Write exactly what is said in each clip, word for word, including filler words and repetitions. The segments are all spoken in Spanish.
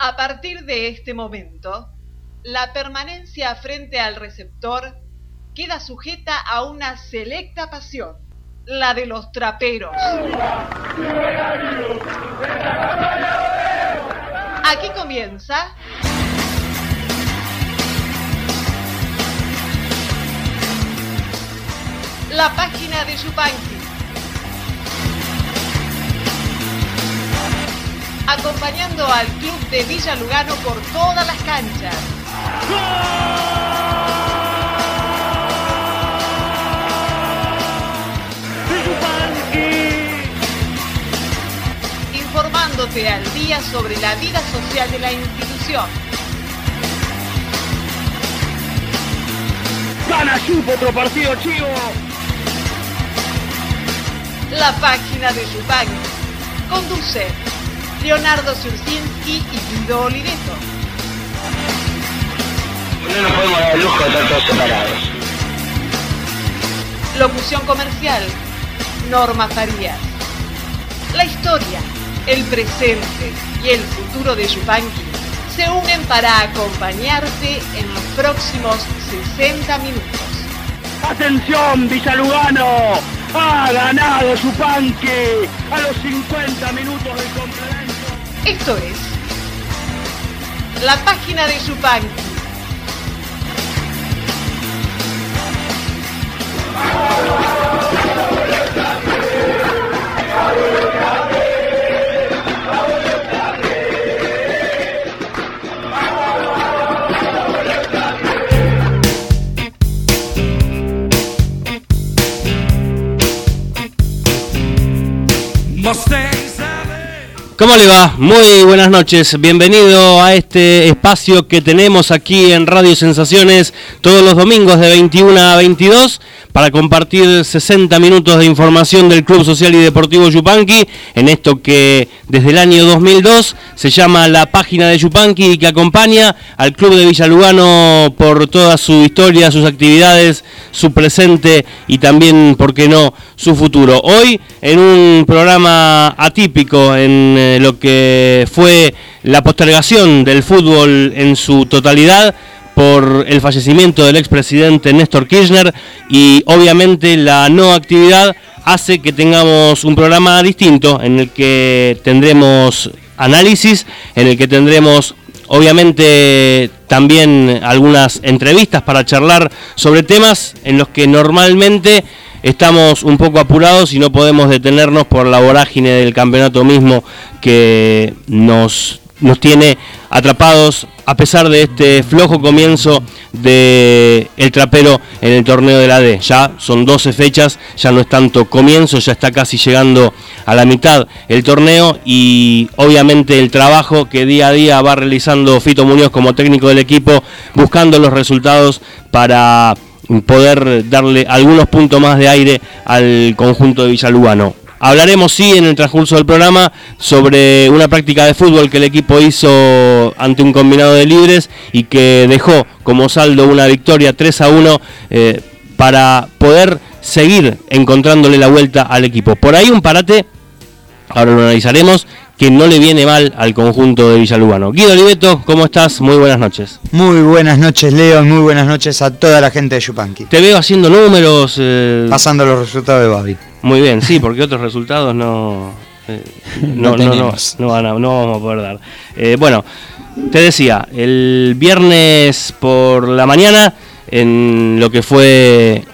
A partir de este momento, la permanencia frente al receptor queda sujeta a una selecta pasión, la de los traperos. Aquí comienza la página de Yupanqui, acompañando al club de Villa Lugano por todas las canchas. Informándote al día sobre la vida social de la institución. ¡Gana Yup, otro partido chivo! La página de Yupanqui. Conduce Leonardo Surcinski y Guido Oliveto. No nos podemos dar el lujo de estar todos separados. Locución comercial, Norma Farías. La historia, el presente y el futuro de Yupanqui se unen para acompañarte en los próximos sesenta minutos. ¡Atención, Villa Lugano! ¡Ha ganado Yupanqui a los cincuenta minutos del complemento! Esto es la página de Yupanqui. ¿Cómo le va? Muy buenas noches, bienvenido a este espacio que tenemos aquí en Radio Sensaciones todos los domingos de veintiuna a veintidós para compartir sesenta minutos de información del Club Social y Deportivo Yupanqui en esto que desde el año dos mil dos se llama la página de Yupanqui y que acompaña al Club de Villa Lugano por toda su historia, sus actividades, su presente y también, ¿por qué no?, su futuro. Hoy en un programa atípico en eh, lo que fue la postergación del fútbol en su totalidad por el fallecimiento del expresidente Néstor Kirchner y obviamente la no actividad hace que tengamos un programa distinto en el que tendremos análisis, en el que tendremos obviamente también algunas entrevistas para charlar sobre temas en los que normalmente estamos un poco apurados y no podemos detenernos por la vorágine del campeonato mismo que nos, nos tiene atrapados a pesar de este flojo comienzo de el trapero en el torneo de la D. Ya son doce fechas, ya no es tanto comienzo, ya está casi llegando a la mitad el torneo y obviamente el trabajo que día a día va realizando Fito Muñoz como técnico del equipo, buscando los resultados para poder darle algunos puntos más de aire al conjunto de Villa Lugano. Hablaremos, sí, en el transcurso del programa sobre una práctica de fútbol que el equipo hizo ante un combinado de Libres y que dejó como saldo una victoria tres a uno eh, para poder seguir encontrándole la vuelta al equipo. Por ahí un parate, ahora lo analizaremos, que no le viene mal al conjunto de Villa Lugano. Guido Oliveto, ¿cómo estás? Muy buenas noches. Muy buenas noches, Leo, muy buenas noches a toda la gente de Yupanqui. Te veo haciendo números. Eh... Pasando los resultados de Babi. Muy bien, sí, porque otros resultados no, eh, no, no, no, no, no, van a, no vamos a poder dar. Eh, bueno, te decía, el viernes por la mañana, en lo que fue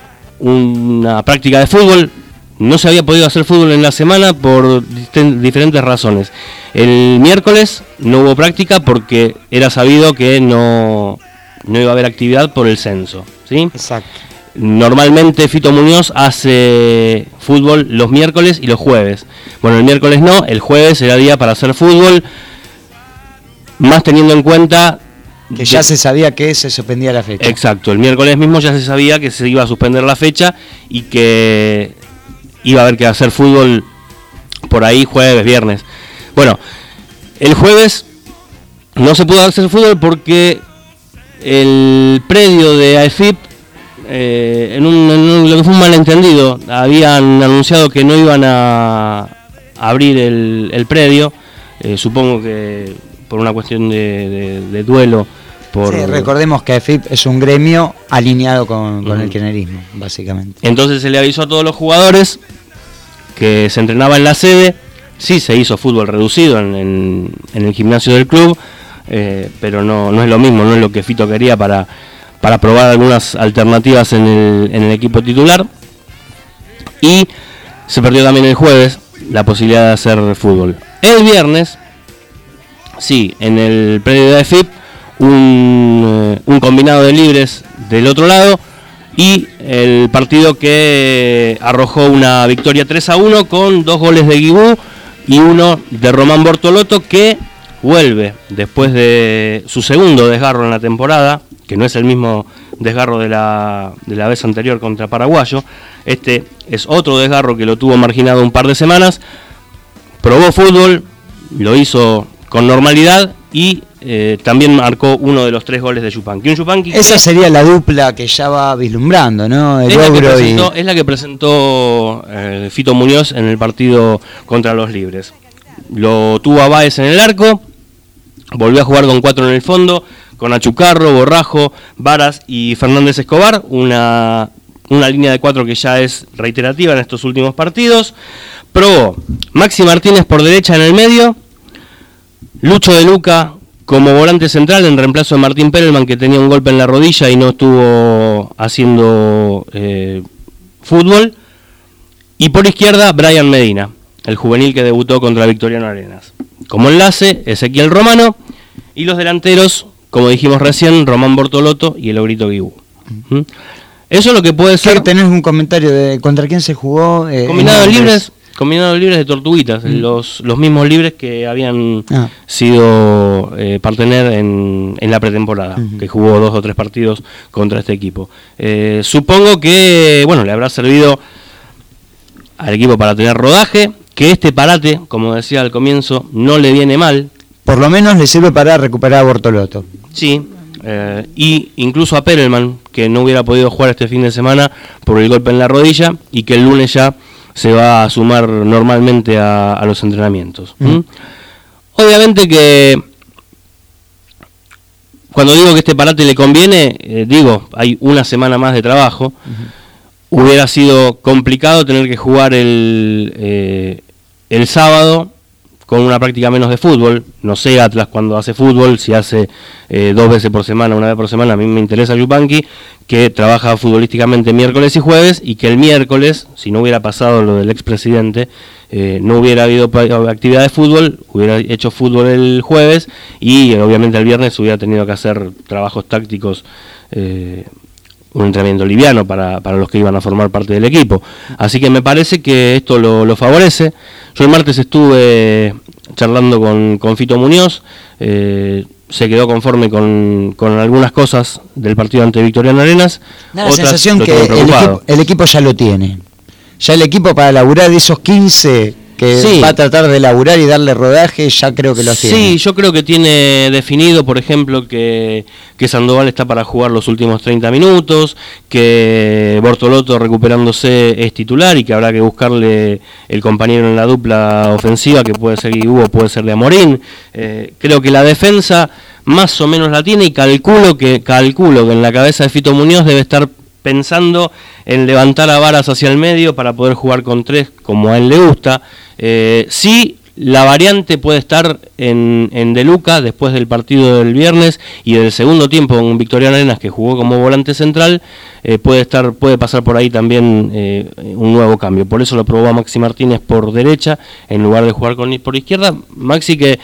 una práctica de fútbol, no se había podido hacer fútbol en la semana por dist- diferentes razones. El miércoles no hubo práctica porque era sabido que no, no iba a haber actividad por el censo, ¿sí? Exacto. Normalmente Fito Muñoz hace fútbol los miércoles y los jueves. Bueno, el miércoles no, el jueves era día para hacer fútbol, más teniendo en cuenta que ya de... se sabía que se suspendía la fecha. Exacto, el miércoles mismo ya se sabía que se iba a suspender la fecha y que iba a haber que hacer fútbol por ahí jueves, viernes. Bueno, el jueves no se pudo hacer fútbol porque el predio de A E F I P, eh, en, un, en un, lo que fue un malentendido, habían anunciado que no iban a abrir el, el predio eh, supongo que por una cuestión de, de, de duelo. Por... Sí, recordemos que A F I P es un gremio alineado con, con uh-huh. el kirchnerismo, básicamente. Entonces se le avisó a todos los jugadores que se entrenaba en la sede. Sí se hizo fútbol reducido en, en, en el gimnasio del club, eh, pero no, no es lo mismo, no es lo que Fito quería para, para probar algunas alternativas en el, en el equipo titular. Y se perdió también el jueves la posibilidad de hacer fútbol. El viernes, sí, en el predio de A F I P, un, un combinado de libres del otro lado y el partido que arrojó una victoria tres a uno con dos goles de Guibú y uno de Román Bortolotto, que vuelve después de su segundo desgarro en la temporada, que no es el mismo desgarro de la, de la vez anterior contra Paraguayo. Este es otro desgarro que lo tuvo marginado un par de semanas. Probó fútbol, lo hizo con normalidad y eh, también marcó uno de los tres goles de Yupanqui. Un Yupanqui Esa que sería la dupla que ya va vislumbrando, ¿no? El es, la presentó, y... es la que presentó eh, Fito Muñoz en el partido contra los Libres. Lo tuvo a Báez en el arco, volvió a jugar con cuatro en el fondo, con Achucarro, Borrajo, Varas y Fernández Escobar, una, una línea de cuatro que ya es reiterativa en estos últimos partidos. Probó Maxi Martínez por derecha en el medio, Lucho de Luca como volante central en reemplazo de Martín Perelman, que tenía un golpe en la rodilla y no estuvo haciendo eh, fútbol, y por izquierda Brian Medina, el juvenil que debutó contra Victoriano Arenas. Como enlace, Ezequiel Romano, y los delanteros, como dijimos recién, Román Bortolotto y el Ogrito Guibú. ¿Mm? Eso es lo que puede ser... ¿Tenés un comentario de contra quién se jugó? Eh, Combinados libres... Combinados libres de Tortuguitas, mm. los, los mismos libres que habían ah. sido eh, partener en, en la pretemporada, uh-huh. que jugó dos o tres partidos contra este equipo. Eh, supongo que, bueno, le habrá servido al equipo para tener rodaje, que este parate, como decía al comienzo, no le viene mal. Por lo menos le sirve para recuperar a Bortolotto. Sí, eh, y incluso a Perelman, que no hubiera podido jugar este fin de semana por el golpe en la rodilla, y que el lunes ya se va a sumar normalmente a, a los entrenamientos. ¿Mm? ¿Mm? Obviamente que cuando digo que este parate le conviene, eh, digo, hay una semana más de trabajo. Uh-huh. Hubiera sido complicado tener que jugar el, eh, el sábado con una práctica menos de fútbol. No sé Atlas cuando hace fútbol, si hace eh, dos veces por semana, una vez por semana. A mí me interesa Yupanqui, que trabaja futbolísticamente miércoles y jueves, y que el miércoles, si no hubiera pasado lo del expresidente, eh, no hubiera habido actividad de fútbol, hubiera hecho fútbol el jueves, y eh, obviamente el viernes hubiera tenido que hacer trabajos tácticos, eh, un entrenamiento liviano para, para los que iban a formar parte del equipo. Así que me parece que esto lo, lo favorece. Yo el martes estuve charlando con, con Fito Muñoz, eh, se quedó conforme con, con algunas cosas del partido ante Victoriano Arenas. Da la sensación que el equipo, el equipo ya lo tiene. Ya el equipo para laburar de esos quince que sí. va a tratar de laburar y darle rodaje, ya creo que lo tiene. Sí, yo creo que tiene definido, por ejemplo, que, que Sandoval está para jugar los últimos treinta minutos, que Bortolotto recuperándose es titular y que habrá que buscarle el compañero en la dupla ofensiva, que puede ser Guibú o puede ser de Amorín. Eh, creo que la defensa más o menos la tiene, y calculo que, calculo que en la cabeza de Fito Muñoz debe estar pensando en levantar a Varas hacia el medio para poder jugar con tres como a él le gusta. Eh, sí, la variante puede estar en, en De Luca después del partido del viernes y del segundo tiempo con Victoriano Arenas, que jugó como volante central, eh, puede estar puede pasar por ahí también eh, un nuevo cambio. Por eso lo probó a Maxi Martínez por derecha en lugar de jugar con por izquierda. Maxi, que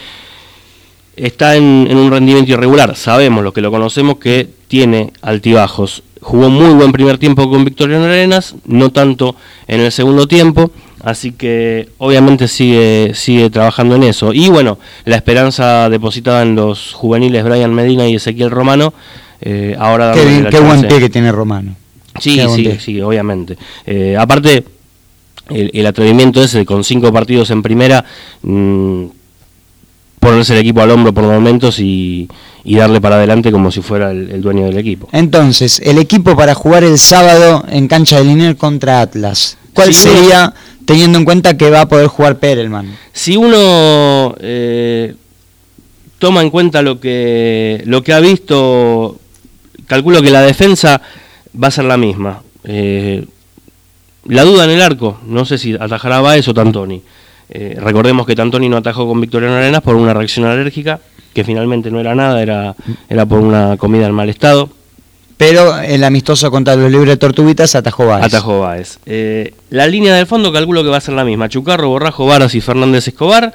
está en, en un rendimiento irregular, sabemos, los que lo conocemos, que tiene altibajos. Jugó muy buen primer tiempo con Victoriano Arenas, no tanto en el segundo tiempo, así que obviamente sigue sigue trabajando en eso. Y bueno, la esperanza depositada en los juveniles Brian Medina y Ezequiel Romano, eh, ahora qué, bien, qué buen pie que tiene Romano. Sí, sí, sí, obviamente. Eh, aparte, el, el atrevimiento ese con cinco partidos en primera, mmm, ponerse el equipo al hombro por momentos y, y darle para adelante como si fuera el, el dueño del equipo. Entonces, el equipo para jugar el sábado en cancha de Liniers contra Atlas, ¿cuál sí, sería teniendo en cuenta que va a poder jugar Perelman. Si uno eh, toma en cuenta lo que, lo que ha visto, calculo que la defensa va a ser la misma. Eh, la duda en el arco, no sé si atajará Báez o Tantoni. Eh, recordemos que Tantoni no atajó con Victoriano Arenas por una reacción alérgica, que finalmente no era nada, era, era por una comida en mal estado. Pero el amistoso contra los Libres Tortuguitas atajó Báez. Atajó Báez. Eh, la línea del fondo calculo que va a ser la misma. Chucarro, Borrajo, Varas y Fernández Escobar.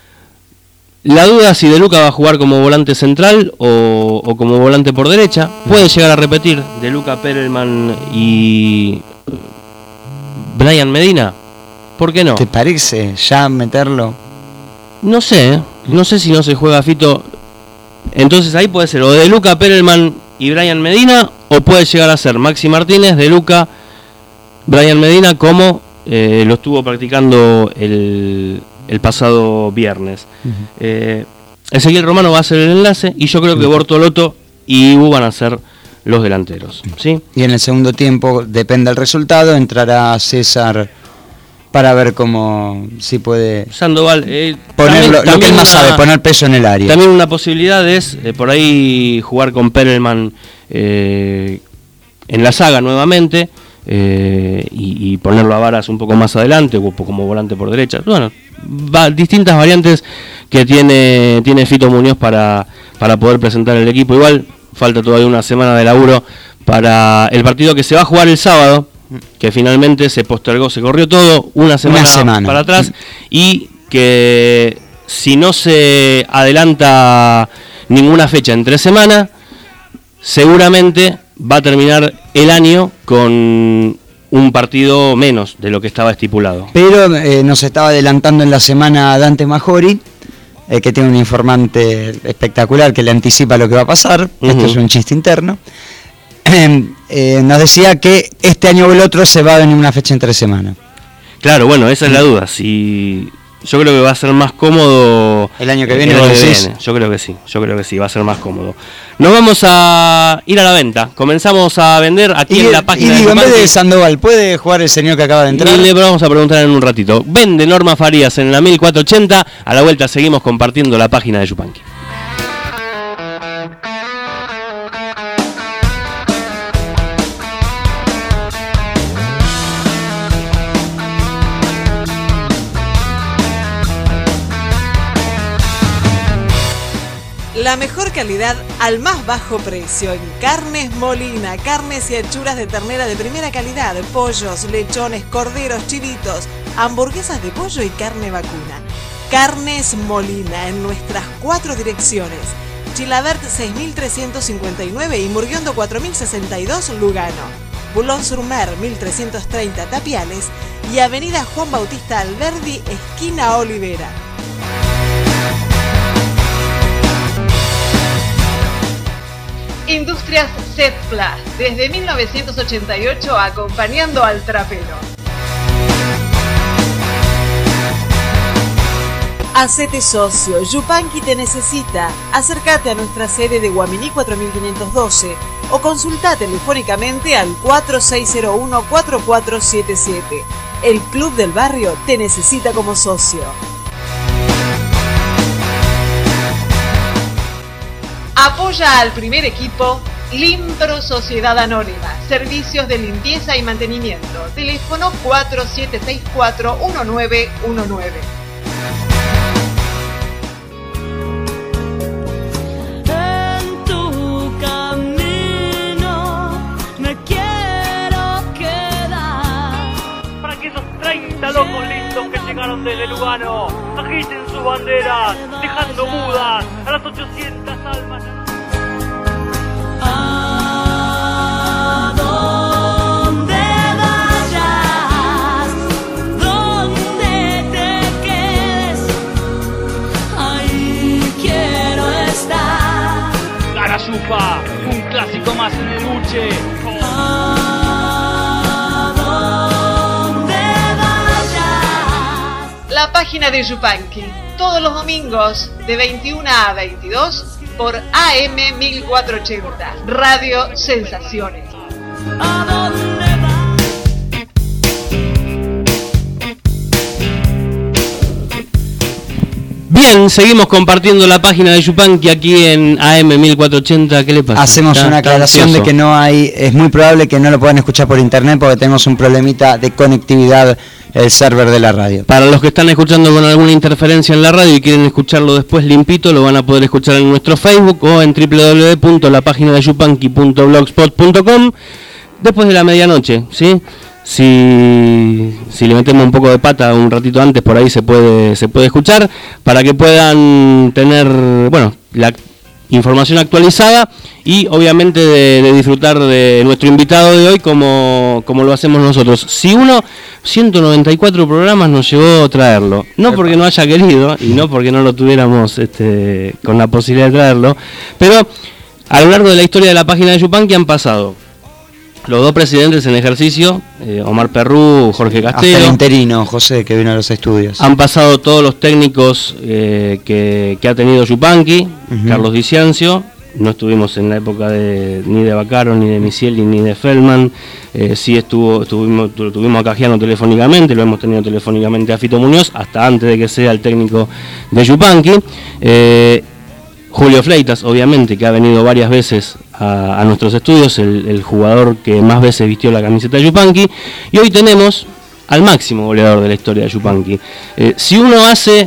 La duda si De Luca va a jugar como volante central o, o como volante por derecha. Puede llegar a repetir De Luca, Perelman y Brian Medina. ¿Por qué no? ¿Te parece ya meterlo? No sé, ¿eh? No sé si no se juega Fito. Entonces ahí puede ser o De Luca, Perelman y Brian Medina, o puede llegar a ser Maxi Martínez, De Luca, Brian Medina, como eh, lo estuvo practicando el, el pasado viernes. Uh-huh. eh, Ezequiel Romano va a ser el enlace, y yo creo que uh-huh. Bortolotto y Ibu van a ser los delanteros, ¿sí? Y en el segundo tiempo, depende del resultado, entrará César para ver cómo, si puede Sandoval, eh, poner también, lo, lo que él más una, sabe, poner peso en el área. También una posibilidad es eh, por ahí jugar con Perelman eh, en la saga nuevamente eh, y, y ponerlo a Varas un poco más adelante o como volante por derecha. Bueno, va, distintas variantes que tiene tiene Fito Muñoz para, para poder presentar el equipo. Igual falta todavía una semana de laburo para el partido que se va a jugar el sábado, que finalmente se postergó, se corrió todo una semana, una semana. para atrás, y que si no se adelanta ninguna fecha entre semana, seguramente va a terminar el año con un partido menos de lo que estaba estipulado. Pero eh, nos estaba adelantando en la semana Dante Majori, eh, que tiene un informante espectacular que le anticipa lo que va a pasar. Uh-huh. Esto es un chiste interno. Eh, nos decía que este año o el otro se va a venir una fecha entre semana. Claro, bueno, esa es la duda. Si yo creo que va a ser más cómodo el año que viene. El año que viene. Yo creo que sí, yo creo que sí, va a ser más cómodo. Nos vamos a ir a la venta. Comenzamos a vender aquí y, en la página. Y digo, de en vez de Sandoval, ¿puede jugar el señor que acaba de entrar? Y le vamos a preguntar en un ratito. Vende Norma Farías en la mil cuatrocientos ochenta. A la vuelta seguimos compartiendo la página de Yupanqui. La mejor calidad al más bajo precio en Carnes Molina, carnes y achuras de ternera de primera calidad, pollos, lechones, corderos, chivitos, hamburguesas de pollo y carne vacuna. Carnes Molina en nuestras cuatro direcciones: Chilabert seis mil trescientos cincuenta y nueve y Murguiondo cuatro mil sesenta y dos Lugano, Boulogne-sur-Mer mil trescientos treinta Tapiales y Avenida Juan Bautista Alberdi, esquina Olivera. Industrias Setplas, desde mil novecientos ochenta y ocho acompañando al trapero. Hacete socio, Yupanqui te necesita. Acércate a nuestra sede de Guaminí cuatro mil quinientos doce o consulta telefónicamente al cuatro seis cero uno cuatro cuatro siete siete. El Club del Barrio te necesita como socio. Apoya al primer equipo Limpro Sociedad Anónima, servicios de limpieza y mantenimiento. Teléfono cuatro siete seis cuatro uno nueve uno nueve. En tu camino me quiero quedar. Para que esos treinta locos listos que llegaron desde Lugano agiten sus banderas, dejando mudas a las ochocientas almas. A donde vayas, donde te quedes, ahí quiero estar. Garayupa, un clásico más en el buche. A donde vayas. La página de Yupanqui, todos los domingos de veintiuna a veintidós por A M mil cuatrocientos ochenta, Radio Sensaciones. ¿A dónde vas? Bien, seguimos compartiendo la página de Yupanqui aquí en A M mil cuatrocientos ochenta. ¿Qué le pasa? Hacemos Está- una está aclaración de ansioso. que no hay, es muy probable que no lo puedan escuchar por internet porque tenemos un problemita de conectividad el server de la radio. Para los que están escuchando con alguna interferencia en la radio y quieren escucharlo después limpito, lo van a poder escuchar en nuestro Facebook o en w w w punto la página de yupanqui punto blogspot punto com después de la medianoche, ¿sí? Si, si le metemos un poco de pata un ratito antes, por ahí se puede se puede escuchar, para que puedan tener, bueno, la información actualizada y obviamente de, de disfrutar de nuestro invitado de hoy como, como lo hacemos nosotros. Si uno, ciento noventa y cuatro programas nos llevó a traerlo, no porque no haya querido y no porque no lo tuviéramos este, con la posibilidad de traerlo, pero a lo largo de la historia de la página de Yupanqui han pasado los dos presidentes en ejercicio, eh, Omar Perrú, Jorge Hasta el Castelo. interino, José, que vino a los estudios. Han pasado todos los técnicos eh, que, que ha tenido Yupanqui, Ujú. Carlos Di Ciancio. No estuvimos en la época de ni de Baccaro, ni de Misieli, ni de Feldman. Eh, sí estuvo, estuvimos, tu- tuvimos a Cajiano telefónicamente, lo hemos tenido telefónicamente a Fito Muñoz, hasta antes de que sea el técnico de Yupanqui. Eh, Julio Fleitas, obviamente, que ha venido varias veces a, a nuestros estudios, el, el jugador que más veces vistió la camiseta de Yupanqui. Y hoy tenemos al máximo goleador de la historia de Yupanqui. Eh, si uno hace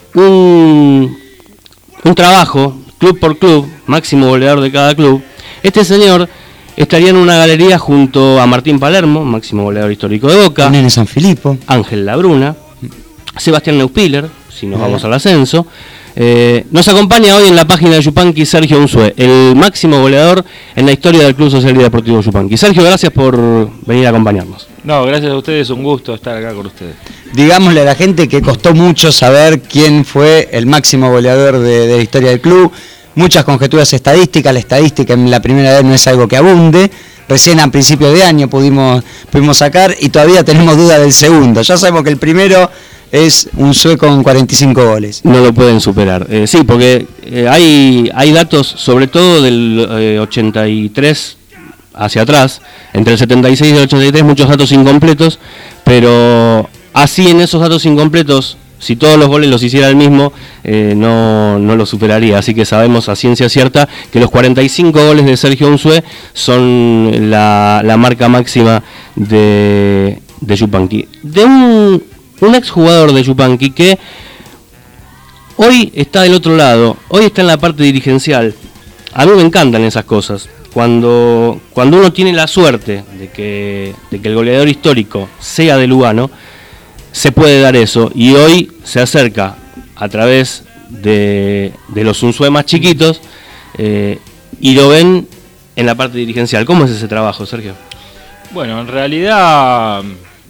un, un trabajo, club por club, máximo goleador de cada club, este señor estaría en una galería junto a Martín Palermo, máximo goleador histórico de Boca, Nene San Filipo. Ángel Labruna, Sebastián Neuspiller, si nos Bien. vamos al ascenso. Eh, nos acompaña hoy en la página de Yupanqui Sergio Unzué, el máximo goleador en la historia del Club Social y Deportivo Yupanqui. Sergio, gracias por venir a acompañarnos. No, gracias a ustedes, un gusto estar acá con ustedes. Digámosle a la gente que costó mucho saber quién fue el máximo goleador de, de la historia del club. Muchas conjeturas estadísticas, la estadística en la primera vez no es algo que abunde. Recién a principios de año pudimos, pudimos sacar y todavía tenemos duda del segundo. Ya sabemos que el primero es un sueco con cuarenta y cinco goles. No lo pueden superar. Eh, sí, porque eh, hay, hay datos, sobre todo del eh, ochenta y tres hacia atrás, entre el setenta y seis y el ochenta y tres, muchos datos incompletos, pero así en esos datos incompletos, si todos los goles los hiciera el mismo, eh, no, no lo superaría. Así que sabemos a ciencia cierta que los cuarenta y cinco goles de Sergio Unzué son la, la marca máxima de, de Yupanqui. De un, un exjugador de Yupanqui que hoy está del otro lado, hoy está en la parte dirigencial. A mí me encantan esas cosas. Cuando, cuando uno tiene la suerte de que, de que el goleador histórico sea de Lugano, se puede dar eso. Y hoy se acerca a través de, de los Unzué más chiquitos eh, y lo ven en la parte dirigencial. ¿Cómo es ese trabajo, Sergio? Bueno, en realidad,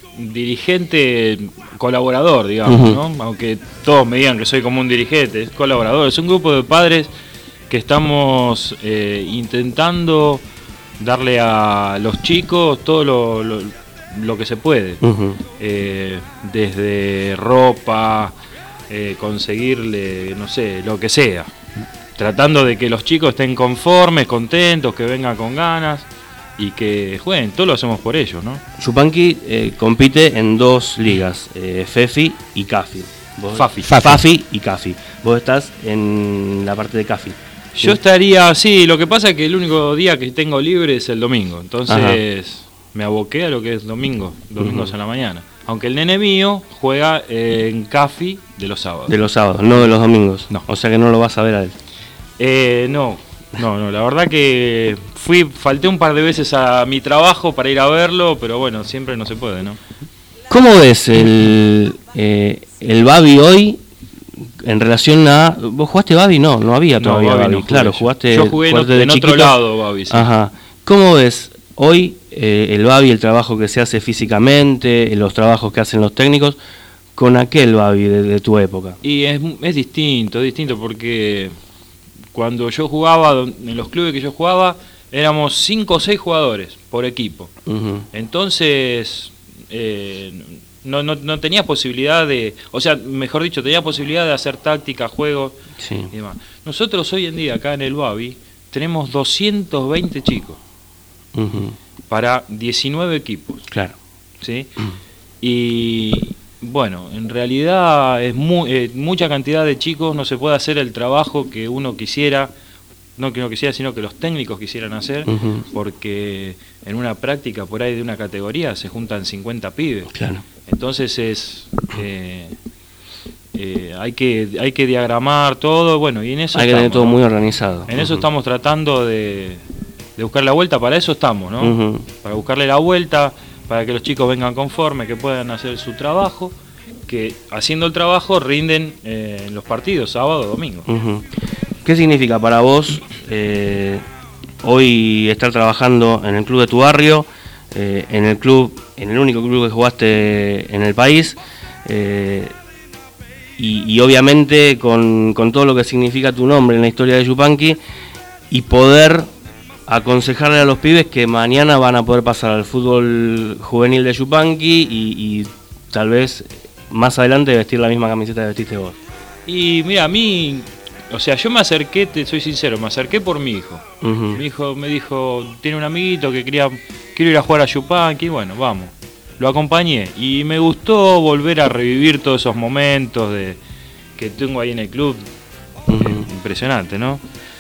dirigente, colaborador, digamos, Ujú. ¿no? Aunque todos me digan que soy como un dirigente, es colaborador. Es un grupo de padres que estamos eh, intentando darle a los chicos todo lo, lo, lo que se puede. Uh-huh. Eh, desde ropa, eh, conseguirle, no sé, lo que sea. Tratando de que los chicos estén conformes, contentos, que vengan con ganas y que jueguen. Todo lo hacemos por ellos, ¿no? Yupanqui eh, compite en dos ligas, eh, FEFI y CAFI. Vos- Fafi. Fafi. Fafi y CAFI. Vos estás en la parte de CAFI. Yo estaría, sí, lo que pasa es que el único día que tengo libre es el domingo. Entonces me aboqué a lo que es domingo, domingos Ujú. en la mañana. Aunque el nene mío juega eh, en CAFI de los sábados. De los sábados, no de los domingos. No. O sea que no lo vas a ver a él. Eh, no, no, no, la verdad que fui, falté un par de veces a mi trabajo para ir a verlo, pero bueno, siempre no se puede, ¿no? ¿Cómo ves el, eh, el Babi hoy en relación a... ¿Vos jugaste Babi? No, no había No, todavía Babi Babi. no jugué Claro, yo. jugaste... Yo jugué en, jugaste ot- de en otro chiquito. lado, Babi, sí. Ajá. ¿Cómo ves hoy eh, el Babi, el trabajo que se hace físicamente, los trabajos que hacen los técnicos, con aquel Babi de, de tu época? Y es, es distinto, es distinto porque cuando yo jugaba, don- en los clubes que yo jugaba, éramos cinco o seis jugadores por equipo. Ujú. Entonces, eh, no, no, no tenía posibilidad de, o sea, mejor dicho, tenía posibilidad de hacer táctica, juegos Sí. y demás. Nosotros hoy en día acá en el Babi tenemos doscientos veinte chicos Ujú. para diecinueve equipos, Claro. ¿sí? Y Bueno, en realidad es mu eh, mucha cantidad de chicos, no se puede hacer el trabajo que uno quisiera, no que uno quisiera, sino que los técnicos quisieran hacer, uh-huh. porque en una práctica por ahí de una categoría se juntan cincuenta pibes. Claro. Entonces es eh, eh, hay que hay que diagramar todo, bueno, y en eso hay estamos, que tener todo ¿no? muy organizado. En uh-huh. eso estamos tratando de, de buscar la vuelta, para eso estamos, ¿no? Uh-huh. Para buscarle la vuelta, para que los chicos vengan conformes, que puedan hacer su trabajo, que haciendo el trabajo rinden eh, en los partidos, sábado, domingo. Uh-huh. ¿Qué significa para vos eh, hoy estar trabajando en el club de tu barrio, eh, en el club, en el único club que jugaste en el país, eh, y, y obviamente con, con todo lo que significa tu nombre en la historia de Yupanqui, y poder aconsejarle a los pibes que mañana van a poder pasar al fútbol juvenil de Yupanqui y, y tal vez más adelante vestir la misma camiseta que vestiste vos? Y mira, a mí, o sea, yo me acerqué, te soy sincero, me acerqué por mi hijo. Uh-huh. Mi hijo me dijo, tiene un amiguito que quería, quiero ir a jugar a Yupanqui, bueno, vamos. Lo acompañé y me gustó volver a revivir todos esos momentos de que tengo ahí en el club. Uh-huh. Impresionante, ¿no?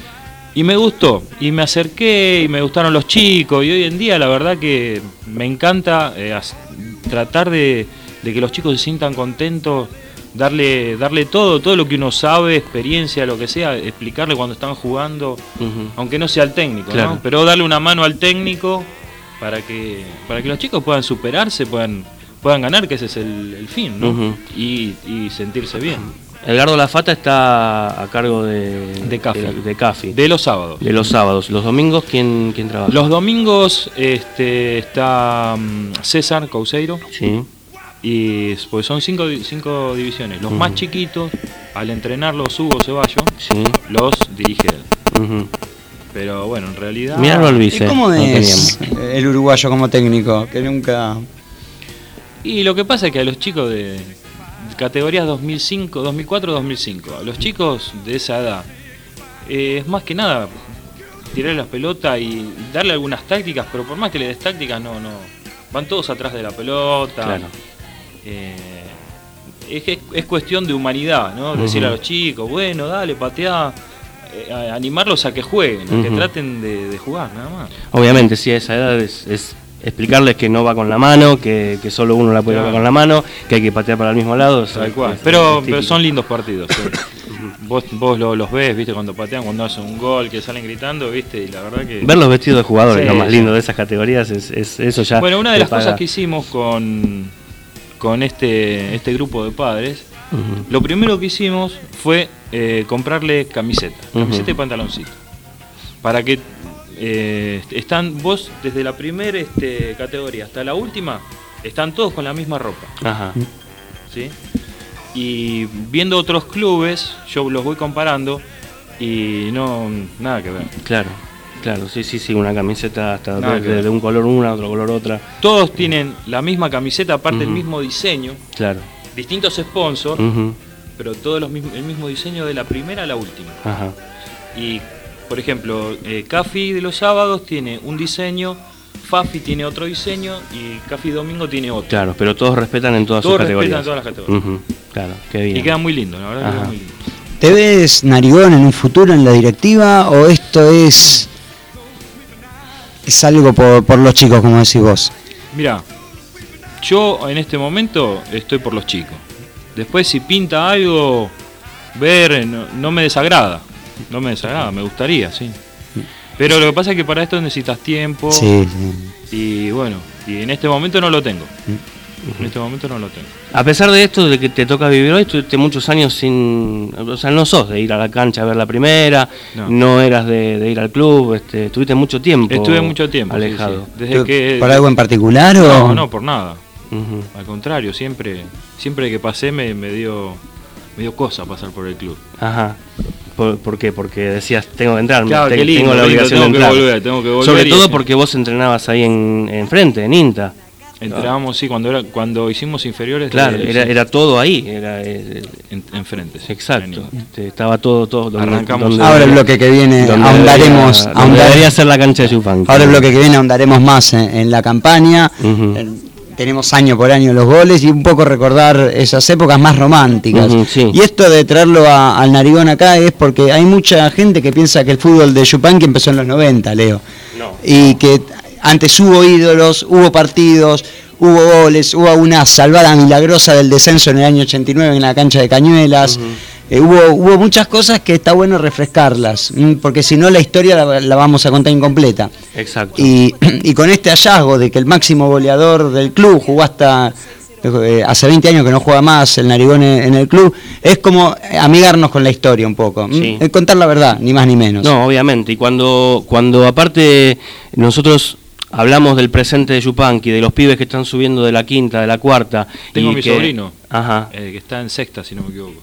Y me gustó, y me acerqué, y me gustaron los chicos, y hoy en día la verdad que me encanta eh, tratar de, de que los chicos se sientan contentos, darle darle todo, todo lo que uno sabe, experiencia, lo que sea, explicarle cuando están jugando, uh-huh. aunque no sea el técnico, claro. ¿no? Pero darle una mano al técnico para que para que los chicos puedan superarse, puedan puedan ganar, que ese es el, el fin, ¿no? Uh-huh. y, y sentirse bien. Edgardo Lafata está a cargo de de Cafi. De, de Cafi. De los sábados. De los sábados. Los domingos, ¿quién, quién trabaja? Los domingos este, está um, César Couseiro. Sí. Y pues son cinco, cinco divisiones. Los uh-huh. más chiquitos, al entrenarlos Hugo Ceballos, sí. los dirige él. Uh-huh. Pero bueno, en realidad... Mirá Albice. ¿Y cómo es el uruguayo como técnico? Que nunca... Y lo que pasa es que a los chicos de categorías dos mil cinco, dos mil cuatro, dos mil cinco, a los chicos de esa edad, eh, es más que nada tirar las pelotas y darle algunas tácticas, pero por más que le des tácticas, no, no, van todos atrás de la pelota. Claro. Eh, es que es cuestión de humanidad, ¿no? Uh-huh. Decirle a los chicos, bueno, dale, pateá, eh, a, animarlos a que jueguen, a uh-huh. que traten de, de jugar, nada más. Obviamente, sí, a esa edad es... es... explicarles que no va con la mano, que, que solo uno la puede claro. con la mano, que hay que patear para el mismo lado. Tal cual. Pero, pero son lindos partidos. ¿sí? Vos, vos lo, los ves, viste, cuando patean, cuando hacen un gol, que salen gritando, viste, y la verdad que... Ver los vestidos de jugadores, sí, lo más sí. lindo de esas categorías, es, es eso ya... Bueno, una de las paga. cosas que hicimos con, con este, este grupo de padres, uh-huh. lo primero que hicimos fue eh, comprarle camiseta, camiseta uh-huh. y pantaloncito, para que... Eh, están vos desde la primera este, categoría hasta la última, están todos con la misma ropa. Ajá. ¿Sí? Y viendo otros clubes, yo los voy comparando y no, nada que ver. Claro, claro, sí, sí, sí, una camiseta hasta de, de, de un color una, otro color otra. Todos tienen la misma camiseta, aparte uh-huh. el mismo diseño. Claro. Distintos sponsors, uh-huh. pero todos los mismos, el mismo diseño de la primera a la última. Ajá. Y por ejemplo, eh, Cafi de los sábados tiene un diseño, Fafi tiene otro diseño y Cafi Domingo tiene otro. Claro, pero todos respetan en todas todos sus categorías. Todos respetan en todas las categorías. Uh-huh. Claro, qué bien. Y queda muy lindo, la verdad que queda muy lindo. ¿Te ves narigón en un futuro en la directiva o esto es, es algo por, por los chicos, como decís vos? Mirá, yo en este momento estoy por los chicos. Después si pinta algo, ver, no, no me desagrada. No me desagrada, me gustaría, sí. Pero lo que pasa es que para esto necesitas tiempo. Sí, sí. Y bueno, y en este momento no lo tengo. En este momento no lo tengo. A pesar de esto, de que te toca vivir hoy, estuviste muchos años sin... O sea, no sos de ir a la cancha a ver la primera, no, no eras de, de ir al club, este, estuviste mucho tiempo Estuve mucho tiempo alejado. Sí, sí. Desde que, ¿Por algo en particular o...? No, no, por nada. Uh-huh. Al contrario, siempre siempre que pasé me, me dio me dio cosa pasar por el club. Ajá. ¿Por, ¿Por qué? Porque decías, tengo que entrar, claro, te, lindo, tengo la lindo, obligación tengo de entrar. Que volver, tengo que volver Sobre todo y, porque vos entrenabas ahí en, en frente, en INTA. Entrábamos, sí, cuando era cuando hicimos inferiores. Claro, de, era, era todo ahí. Era, en, en frente. Sí, exacto. Este, estaba todo, todo donde, Arrancamos. Donde ahora el bloque que viene ahondaremos. Debería, ahondar, debería ser la cancha de Yupanqui. Ahora el bloque que viene ahondaremos más en, en la campaña. Uh-huh. En, tenemos año por año los goles y un poco recordar esas épocas más románticas. Ujú, sí. Y esto de traerlo a- al Narigón acá es porque hay mucha gente que piensa que el fútbol de Yupanqui empezó en los noventa, Leo. No. Y que antes hubo ídolos, hubo partidos, hubo goles, hubo una salvada milagrosa del descenso en el año ochenta y nueve en la cancha de Cañuelas. Eh, hubo, hubo muchas cosas que está bueno refrescarlas, mm, porque si no la historia la, la vamos a contar incompleta. Exacto. Y, y con este hallazgo de que el máximo goleador del club jugó hasta eh, hace veinte años que no juega más el Narigón en, en el club, es como amigarnos con la historia un poco, mm, Sí. eh, contar la verdad, ni más ni menos. No, obviamente. Y cuando, cuando aparte nosotros hablamos del presente de Yupanqui, de los pibes que están subiendo de la quinta, de la cuarta. Tengo y mi que- sobrino, Ajá. eh, que está en sexta, si no me equivoco.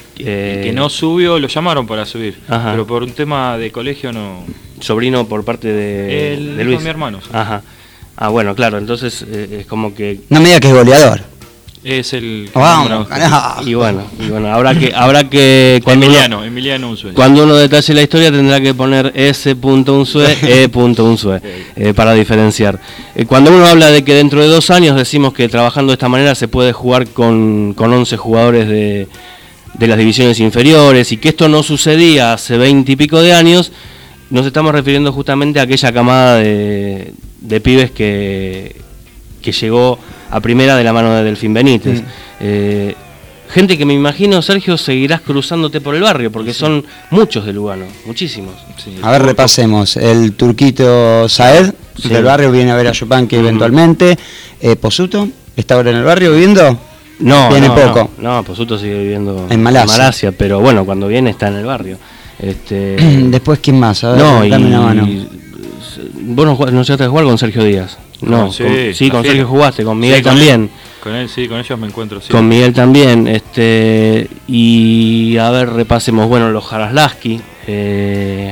eh, Que no subió, lo llamaron para subir, Ajá. pero por un tema de colegio no. Sobrino por parte de, El de hijo Luis. de mi hermano, sí. Ajá. Ah, bueno, claro, entonces eh, es como que... No me diga que es goleador. Es el. Vamos, carajo. Y bueno, y bueno, habrá que... Habrá que cuando uno- Emiliano, Emiliano Unzué. Cuando uno detalle la historia tendrá que poner S. Unsue, E. Unsue, eh, para diferenciar. Eh, cuando uno habla de que dentro de dos años decimos que trabajando de esta manera se puede jugar con, con once jugadores de, de las divisiones inferiores y que esto no sucedía hace veinte y pico de años, nos estamos refiriendo justamente a aquella camada de, de pibes que, que llegó a primera de la mano de Delfín Benítez. Mm. Eh, Gente que me imagino, Sergio, seguirás cruzándote por el barrio, porque son muchos de Lugano, muchísimos. Sí, A ver, todo- repasemos. El turquito Saed, Sí. del barrio, viene a ver a Yupanqui Ujú. eventualmente. Eh, Posuto, ¿está ahora en el barrio viviendo? No, Viene no, poco. No, no, Posuto sigue viviendo En Malasia. pero bueno, cuando viene está en el barrio. Este, Después, ¿quién más? A ver, no, y, dame una mano. y- vos no, jugás- no llegaste a jugar con Sergio Díaz. No, Ah, sí, con, sí, la con fiera. Sergio jugaste, con Miguel Sí, con también. él. Con él, sí, con ellos me encuentro. Sí. Con Miguel también, este y a ver, repasemos, bueno, los Jaraslaski, eh,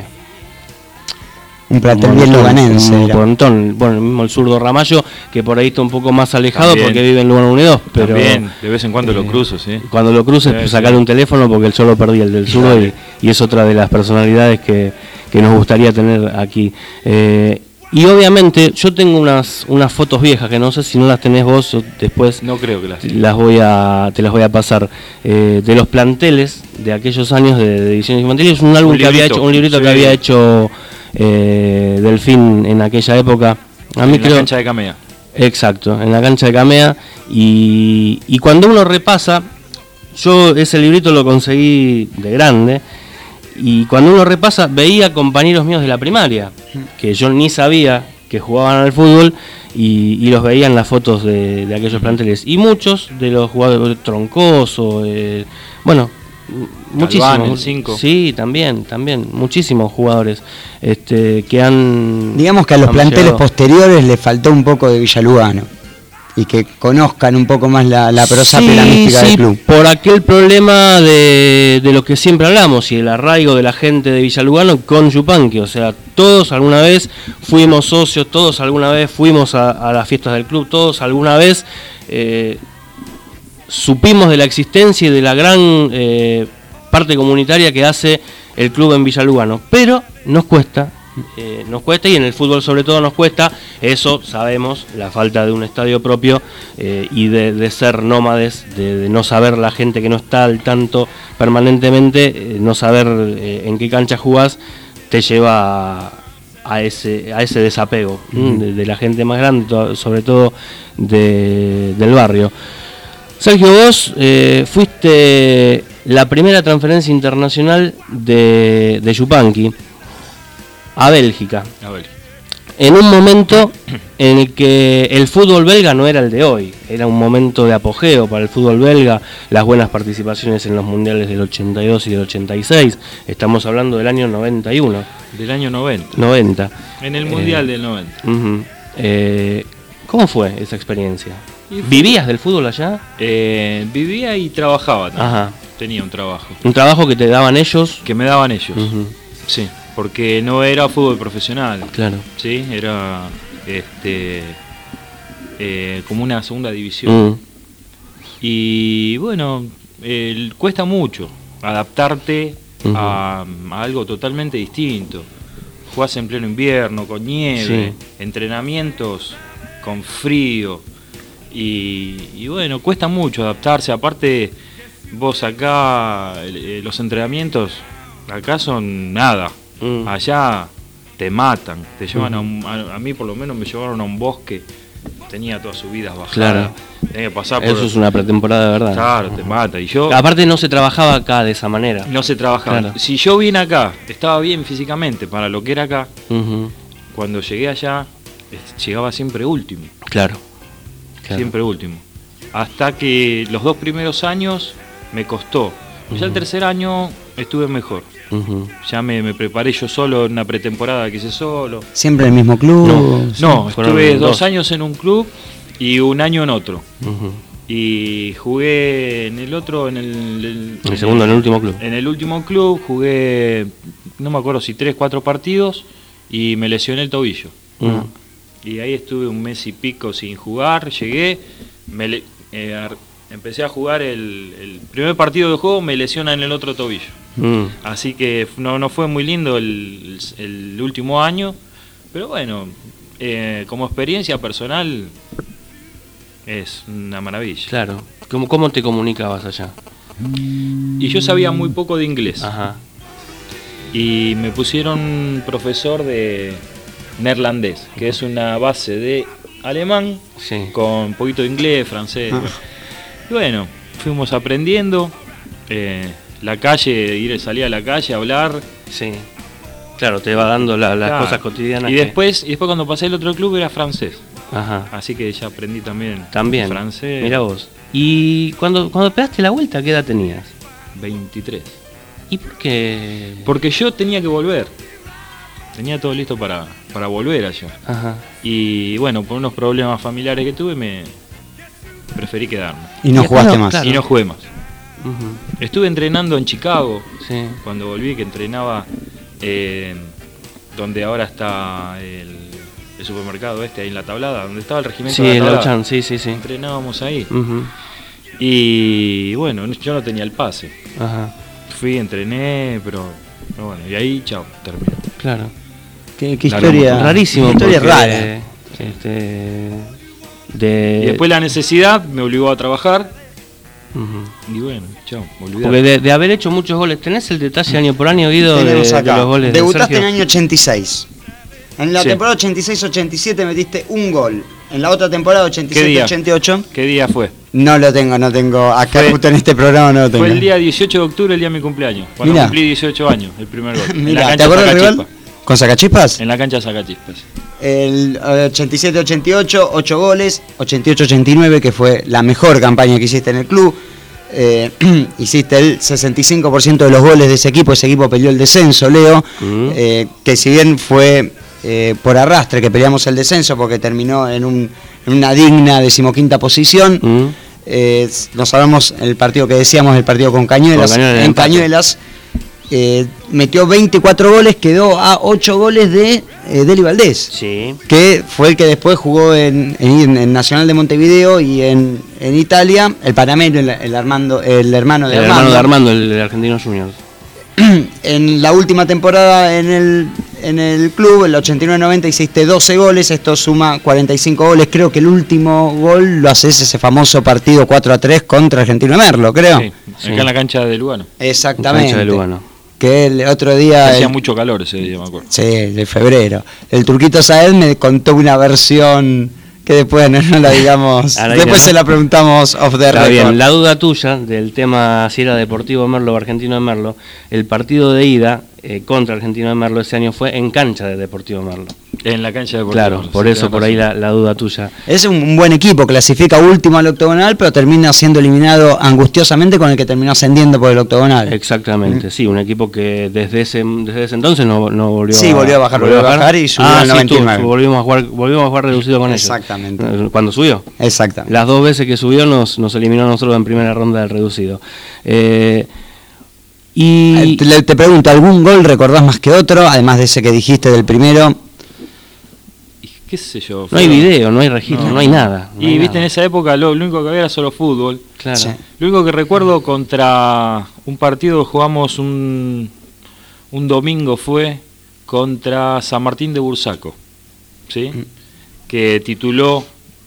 Un plantel un bien montón, luganense. un era. montón. Bueno, el mismo el zurdo Ramallo, que por ahí está un poco más alejado También. porque vive en Lugano Unidos, pero También, de vez en cuando lo eh, cruzo, sí. cuando lo cruces, Sí, pues, sí. sacale un teléfono porque él solo perdí el del zurdo y, y es otra de las personalidades que, que nos gustaría tener aquí. Eh, y obviamente yo tengo unas unas fotos viejas que no sé si no las tenés vos o después No creo que las. las voy a te las voy a pasar eh, de los planteles de aquellos años de, de divisiones infantiles, un álbum Un que había librito, hecho un librito sí. que había hecho eh, Delfín en aquella época. A mí en creo la cancha de Camea. Exacto, en la cancha de Camea. Y, y cuando uno repasa, yo ese librito lo conseguí de grande. Y cuando uno repasa, veía compañeros míos de la primaria, que yo ni sabía que jugaban al fútbol, y, y los veía en las fotos de, de aquellos planteles. Y muchos de los jugadores, Troncoso, eh, bueno, muchísimos. el cinco. Sí, también, también, muchísimos jugadores este, que han. Digamos que a los han planteles llegado. posteriores le faltó un poco de Villalugano. Y que conozcan un poco más la, la prosa Sí, y la mística sí, del club. por aquel problema de, de lo que siempre hablamos y el arraigo de la gente de Villalugano con Yupanqui. O sea, todos alguna vez fuimos socios, todos alguna vez fuimos a, a las fiestas del club, todos alguna vez eh, supimos de la existencia y de la gran eh, parte comunitaria que hace el club en Villalugano. Pero nos cuesta. Eh, nos cuesta y en el fútbol sobre todo nos cuesta, eso sabemos, la falta de un estadio propio eh, y de, de ser nómades, de, de no saber la gente que no está al tanto permanentemente, eh, no saber eh, en qué cancha jugás, te lleva a, a ese a ese desapego ¿m? de, de la gente más grande, to- sobre todo de, del barrio. Sergio, vos eh, fuiste la primera transferencia internacional de, de Yupanqui a Bélgica, A ver. en un momento en el que el fútbol belga no era el de hoy, era un momento de apogeo para el fútbol belga, las buenas participaciones en los mundiales del ochenta y dos y del ochenta y seis, estamos hablando del año noventa y uno, Del año noventa. noventa. En el Eh, Mundial del noventa. Ujú. Eh, ¿Cómo fue esa experiencia? Y fue- ¿Vivías del fútbol allá? Eh, vivía y trabajaba también. Ajá. Tenía un trabajo. Un trabajo que te daban ellos. Que me daban ellos. Ujú. Sí. Porque no era fútbol profesional. Claro. Sí, era este eh, como una segunda división. Mm. Y bueno, el- cuesta mucho adaptarte Ujú. a, a algo totalmente distinto. Jugás en pleno invierno, con nieve, entrenamientos con frío. Y, y bueno, cuesta mucho adaptarse. Aparte, vos acá, eh, los entrenamientos, acá son nada. Mm. Allá te matan, te llevan Mm. a, un, a, a mí por lo menos me llevaron a un bosque, tenía todas subidas bajadas. Claro. Tenía que pasar por... Eso es una pretemporada de verdad. Claro, te mata. Y yo... Aparte no se trabajaba acá de esa manera. No se trabajaba. Claro. Si yo vine acá, estaba bien físicamente para lo que era acá, Ujú. cuando llegué allá, es- llegaba siempre último. Claro. Claro. Siempre último. Hasta que los dos primeros años me costó. Ya el tercer año estuve mejor. Ujú. Ya me, me preparé yo solo en una pretemporada que hice solo. ¿Siempre en el mismo club? No. No, fueron estuve dos, dos. años en un club y un año en otro. Ujú. Y jugué en el otro, en el... el- El segundo, en el último club. En el último club jugué, no me acuerdo si tres, cuatro partidos y me lesioné el tobillo. Ujú. Y ahí estuve un mes y pico sin jugar, llegué, me le- eh, ar- empecé a jugar el, el primer partido de juego, me lesiona en el otro tobillo. Mm. Así que no, no fue muy lindo el, el- el último año, pero bueno, eh, como experiencia personal es una maravilla. Claro. ¿Cómo, ¿Cómo te comunicabas allá? Y yo sabía muy poco de inglés. Ajá. Y me pusieron un profesor de neerlandés, que es una base de alemán Sí. con un poquito de inglés, francés. Y bueno, fuimos aprendiendo. eh, la calle, ir salir a la calle, hablar. Sí. Claro, te va dando la- las Claro. cosas cotidianas. Y que- después, y después cuando pasé al otro club era francés. Ajá. Así que ya aprendí también, También. francés. Mira vos. Y cuando, cuando pegaste la vuelta, ¿qué edad tenías? veintitrés. ¿Y por qué? Porque yo tenía que volver. Tenía todo listo para, para volver allá. Ajá. Y bueno, por unos problemas familiares que tuve, me preferí quedarme. Y no Y- jugaste no, más. claro. Y no jugué más. Ujú. Estuve entrenando en Chicago, Sí. cuando volví, que entrenaba eh, donde ahora está el, el supermercado este, ahí en La Tablada, donde estaba el regimiento Sí, de en La Tablada. Lauchan, sí, sí, sí. Entrenábamos ahí. Ujú. Y bueno, no- yo no tenía el pase. Ajá. Fui, entrené, pero, pero bueno, y ahí, chao, terminó. Claro. Qué, qué Claro, historia. Rarísimo. Historia porque, rara. Este, de, Y después la necesidad me obligó a trabajar, Ujú. y bueno, chao, olvidé. Porque de, de haber hecho muchos goles, ¿tenés el detalle año por año, Guido, de, Tenemos de acá. los goles de Debutaste en Sergio? el año ochenta y seis. En la Sí. temporada ochenta y seis ochenta y siete metiste un gol. En la otra temporada ochenta y ¿Qué siete día? ochenta y ocho ¿Qué día fue? no lo tengo, no tengo. Acá Fue- justo en este programa no lo tengo. Fue el día dieciocho de octubre, el día de mi cumpleaños. Cuando Mirá. cumplí dieciocho años, el primer gol. en Mirá, la ¿te cancha acuerdas del rival? Sacachispa. ¿Con Sacachispas? En la cancha Sacachispas. El ochenta y siete ochenta y ocho, ocho goles, ochenta y ocho ochenta y nueve, que fue la mejor campaña que hiciste en el club. Eh, hiciste el sesenta y cinco por ciento de los goles de ese equipo, ese equipo peleó el descenso, Leo, Mm. eh, que si bien fue eh, por arrastre que peleamos el descenso, porque terminó en, un, en una digna decimoquinta posición, Mm. eh, nos hablamos el partido que decíamos, el partido con Cañuelas, Con Cañuelas, en empate. Cañuelas. Eh, metió veinticuatro goles, quedó a ocho goles de eh, Deli Valdés, Sí. que fue el que después jugó en, en, en Nacional de Montevideo y en, en Italia, el panameño, el, el Armando, el hermano de El Armando. hermano de Armando, el, el argentino junior. En la última temporada en el, en el club, el ochenta y nueve noventa, hiciste doce goles, esto suma cuarenta y cinco goles. Creo que el último gol lo haces ese famoso partido cuatro a tres contra Argentino de Merlo, creo. Sí, Sí. acá en la cancha de Lugano. Exactamente. Cancha de Lugano. Que el otro día... Hacía el- mucho calor ese día, me acuerdo. Sí, de febrero. El Turquito Saed me contó una versión que después no, no la digamos. Ahora Después ya. se la preguntamos off the Está record. bien, la duda tuya del tema si era Deportivo Merlo o Argentino de Merlo, el partido de ida eh, contra Argentino de Merlo ese año fue en cancha de Deportivo Merlo. En la cancha de Deportivo Claro, Merlo, por sí, eso tenés por ahí razón. la, la duda tuya. Es un, un buen equipo, clasifica último al octogonal, pero termina siendo eliminado angustiosamente con el que terminó ascendiendo por el octogonal. Exactamente, sí, un equipo que desde ese desde ese entonces no, no volvió Sí, a volvió a bajar, volvió a bajar y subió ah, al sí, noventa y tú, nueve. volvimos a jugar, volvimos a jugar reducido con Exactamente. ellos. Cuando subió. Exactamente. Las dos veces que subió nos, nos eliminó a nosotros en primera ronda del reducido. Eh, y Eh, Te, te pregunto, ¿algún gol recordás más que otro? Además de ese que dijiste del primero. Y qué sé yo. no hay fue- video, no hay registro, no, hay nada. no Y hay viste, en nada. esa época lo, lo único que había era solo fútbol. Claro. Sí. Lo único que recuerdo contra un partido que jugamos un, un domingo fue contra San Martín de Bursaco, ¿sí? Mm. Que tituló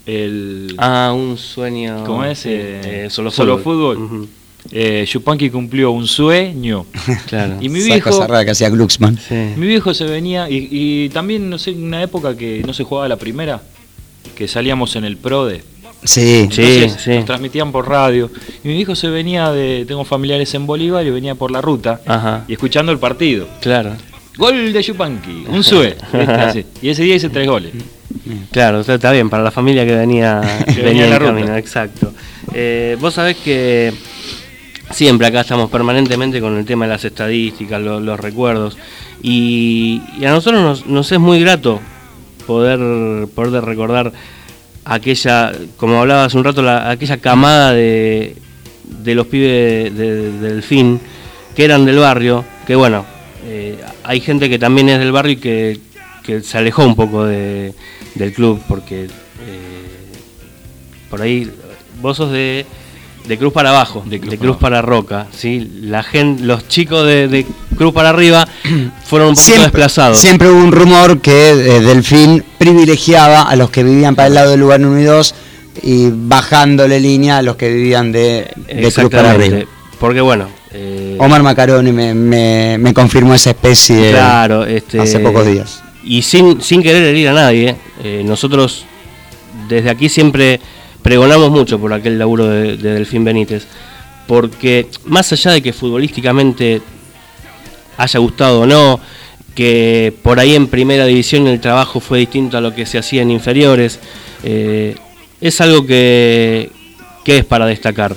el... Ah, un sueño. ¿Cómo es? Sí, Eh, eh, solo, solo fútbol. fútbol. Ujú. Eh, Yupanqui cumplió un sueño. Claro. Y mi Esa viejo, cosa rara que hacía Glucksmann. Sí. mi viejo se venía, y, y también, no sé, en una época que no se jugaba la primera, que salíamos en el PRODE. Sí. Sí, Entonces, sí. nos transmitían por radio. Y mi viejo se venía de, tengo familiares en Bolívar, y venía por la ruta, Ajá. y escuchando el partido. Claro. Gol de Yupanqui, un sue. ¿viste? Así. Y ese día hice tres goles. Claro, está, está bien, para la familia que venía, Que venía venía en la en ruta. camino, exacto. Eh, vos sabés que siempre acá estamos permanentemente con el tema de las estadísticas, lo- los recuerdos, y, y a nosotros nos, nos es muy grato poder, poder recordar aquella, como hablaba hace un rato, la, aquella camada de, de los pibes de, de- de Delfín, que eran del barrio, que bueno, eh, hay gente que también es del barrio y que, que se alejó un poco de, del club, porque eh, por ahí vos sos de, de Cruz para abajo, De de Cruz Cruz, para para, Roca, ¿sí? La gente, los chicos de, de Cruz para arriba fueron un poquito desplazados. Siempre hubo un rumor que eh, Delfín privilegiaba a los que vivían para el lado del lugar uno y dos y bajándole línea a los que vivían de, de Cruz para arriba. Exactamente, porque bueno, eh, Omar Macaroni me, me, me confirmó esa especie claro, este, hace pocos días. Y sin, sin querer herir a nadie, eh, nosotros desde aquí siempre pregonamos mucho por aquel laburo de, de Delfín Benítez, porque más allá de que futbolísticamente haya gustado o no, que por ahí en primera división el trabajo fue distinto a lo que se hacía en inferiores, eh, es algo que, que es para destacar.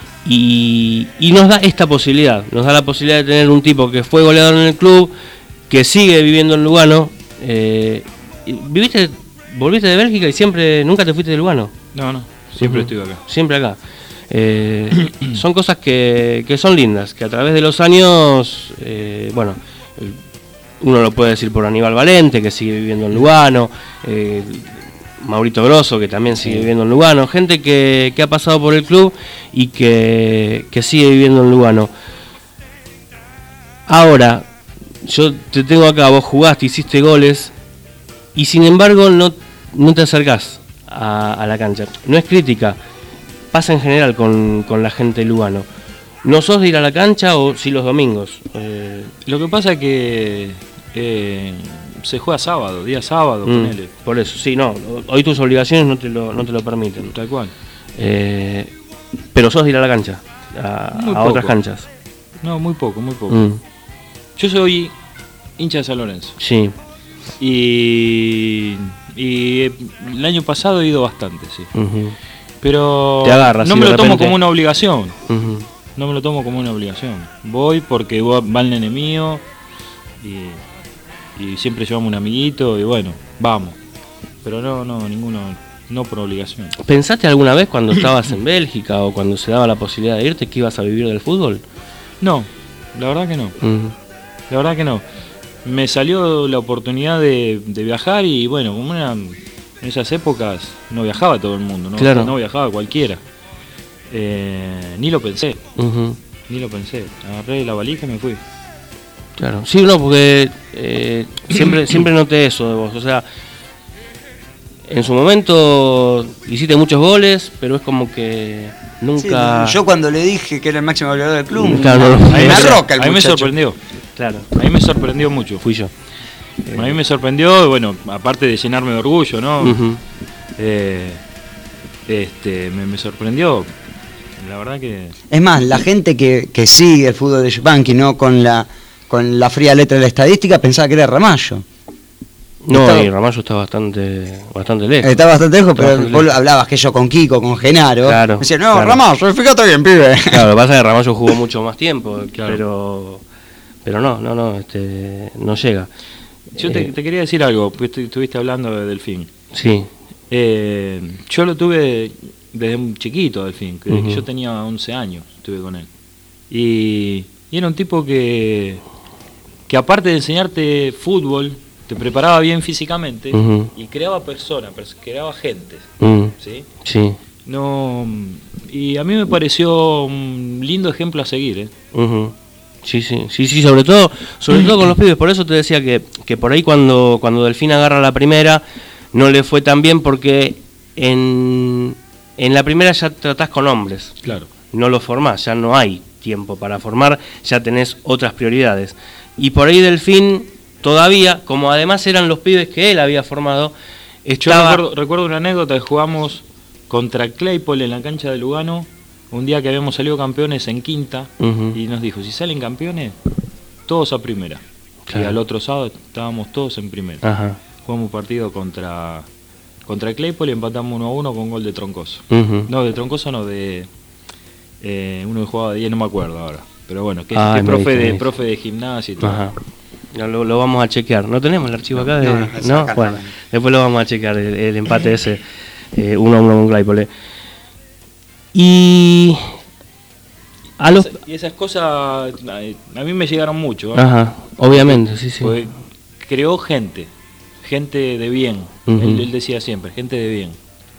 Y, y nos da esta posibilidad, nos da la posibilidad de tener un tipo que fue goleador en el club, que sigue viviendo en Lugano. Eh, y ¿Viviste, volviste de Bélgica y siempre, nunca te fuiste de Lugano? No, no, siempre Ujú. estuve acá. Siempre acá. Eh, son cosas que, que son lindas, que a través de los años, eh, bueno, el- uno lo puede decir por Aníbal Valente, que sigue viviendo en Lugano, eh, Maurito Grosso, que también sigue viviendo en Lugano, gente que, que ha pasado por el club y que, que sigue viviendo en Lugano. Ahora, yo te tengo acá, vos jugaste, hiciste goles, y sin embargo no, no te acercás a, a la cancha. No es crítica, pasa en general con, con la gente de Lugano. ¿No sos de ir a la cancha o sí los domingos? Eh, Lo que pasa es que eh, se juega sábado, día sábado, mm, ponele. por eso, sí, no, hoy tus obligaciones no te lo, no te lo permiten. Tal cual. Eh, pero sos de ir a la cancha, a, Muy a poco. otras canchas. No, muy poco, muy poco. Mm, Yo soy hincha de San Lorenzo. sí, Y, y el año pasado he ido bastante, sí. ujú, Pero Te agarra, no sí, me de lo tomo repente. como una obligación. ujú. No me lo tomo como una obligación. Voy porque va va el nene mío y, y siempre llevamos un amiguito y bueno, vamos. Pero no, no, ninguno, no por obligación. ¿Pensaste alguna vez cuando estabas en Bélgica o cuando se daba la posibilidad de irte que ibas a vivir del fútbol? No, la verdad que no. Ujú. La verdad que no. Me salió la oportunidad de, de viajar y bueno, como era, en esas épocas no viajaba todo el mundo, no, Claro. no viajaba cualquiera. Eh, ni lo pensé, Ujú. ni lo pensé. Agarré la valija y me fui. Claro, sí, no, porque eh, siempre, siempre noté eso de vos, o sea, en su momento hiciste muchos goles, pero es como que nunca... Sí, yo cuando le dije que era el máximo goleador del club, Claro, no, me, no, me no, arroca el a mí me muchacho. sorprendió, Claro, a mí me sorprendió mucho. fui yo. A mí me sorprendió, bueno, aparte de llenarme de orgullo, ¿no? Ujú. Eh, este, me, me sorprendió. La verdad que... Es más, la gente que, que sigue el fútbol de Yupanqui, no con la con la fría letra de la estadística, pensaba que era Ramallo. No, Estaba- y Ramallo está bastante, bastante lejos. Está bastante lejos, pero bastante vos lejos. hablabas que yo con Kiko, con Genaro. Claro, Decía, no, claro. Ramallo, fíjate bien, pibe. Claro, lo que pasa es que Ramallo jugó mucho más tiempo, Claro. pero pero no, no, no, este, no llega. Yo te, Eh, te quería decir algo, porque estu- estuviste hablando de Delfín. Sí, Eh, yo lo tuve desde un chiquito, Delfín, que desde que Ujú. yo tenía once años, estuve con él. Y, y era un tipo que, que aparte de enseñarte fútbol, te preparaba bien físicamente Ujú. y creaba personas, pers- creaba gente, mm, ¿sí? sí. No, y a mí me pareció un lindo ejemplo a seguir, ¿eh? Ujú. Sí, sí, sí, sí, sobre todo, sobre todo con los pibes, por eso te decía que, que por ahí cuando, cuando Delfín agarra la primera no le fue tan bien porque en, en la primera ya tratás con hombres. Claro. No los formás, ya no hay tiempo para formar, ya tenés otras prioridades. Y por ahí Delfín todavía, como además eran los pibes que él había formado, Yo estaba... recuerdo, recuerdo una anécdota que jugamos contra Claypole en la cancha de Lugano, un día que habíamos salido campeones en quinta, Ujú. y nos dijo, si salen campeones, todos a primera. Claro. Y al otro sábado estábamos todos en primera. Ajá. Jugamos un partido contra, contra Claypole y empatamos uno a uno con gol de Troncoso. Ujú. No, de Troncoso no, de eh, uno que jugaba de diez, no me acuerdo ahora. Pero bueno, que, Ah, que es me profe, dijiste, me de, dijiste. profe de gimnasia y todo. Ajá. No, Lo, lo vamos a chequear. ¿No tenemos el archivo acá? De... no, No, no, eso acá bueno, no. después lo vamos a chequear, el, el empate ese, eh, uno a uno con Claypole. Y a los... Y esas cosas a, a mí me llegaron mucho. ¿eh? Ajá, obviamente, sí, sí. Porque creó gente, gente de bien. Ujú. él, él decía siempre, gente de bien.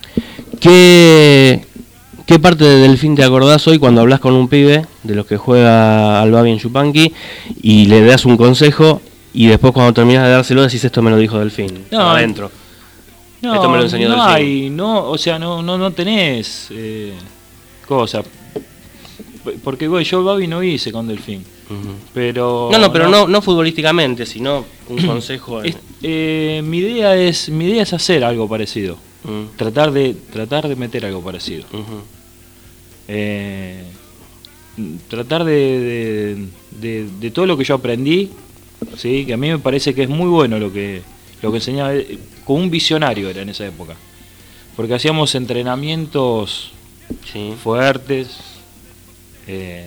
¿Qué, ¿Qué parte de Delfín te acordás hoy cuando hablas con un pibe de los que juega al Babi en Yupanqui y le das un consejo y después cuando terminas de dárselo decís esto me lo dijo Delfín? No, adentro. No, Esto me lo enseñó no Delfín. hay, no, o sea, no, no, no tenés eh, cosas. Porque güey, yo el Babi no hice con Delfín. Ujú. Pero. No, no, pero no, no futbolísticamente, sino un consejo. en- Es- eh, mi idea es, mi idea es hacer algo parecido. Mm, Tratar de, tratar de meter algo parecido. ujú. Eh, tratar de, de, de- de todo lo que yo aprendí, sí, que a mí me parece que es muy bueno lo que, lo que enseñaba, eh, como un visionario era en esa época. Porque hacíamos entrenamientos Sí. fuertes, eh,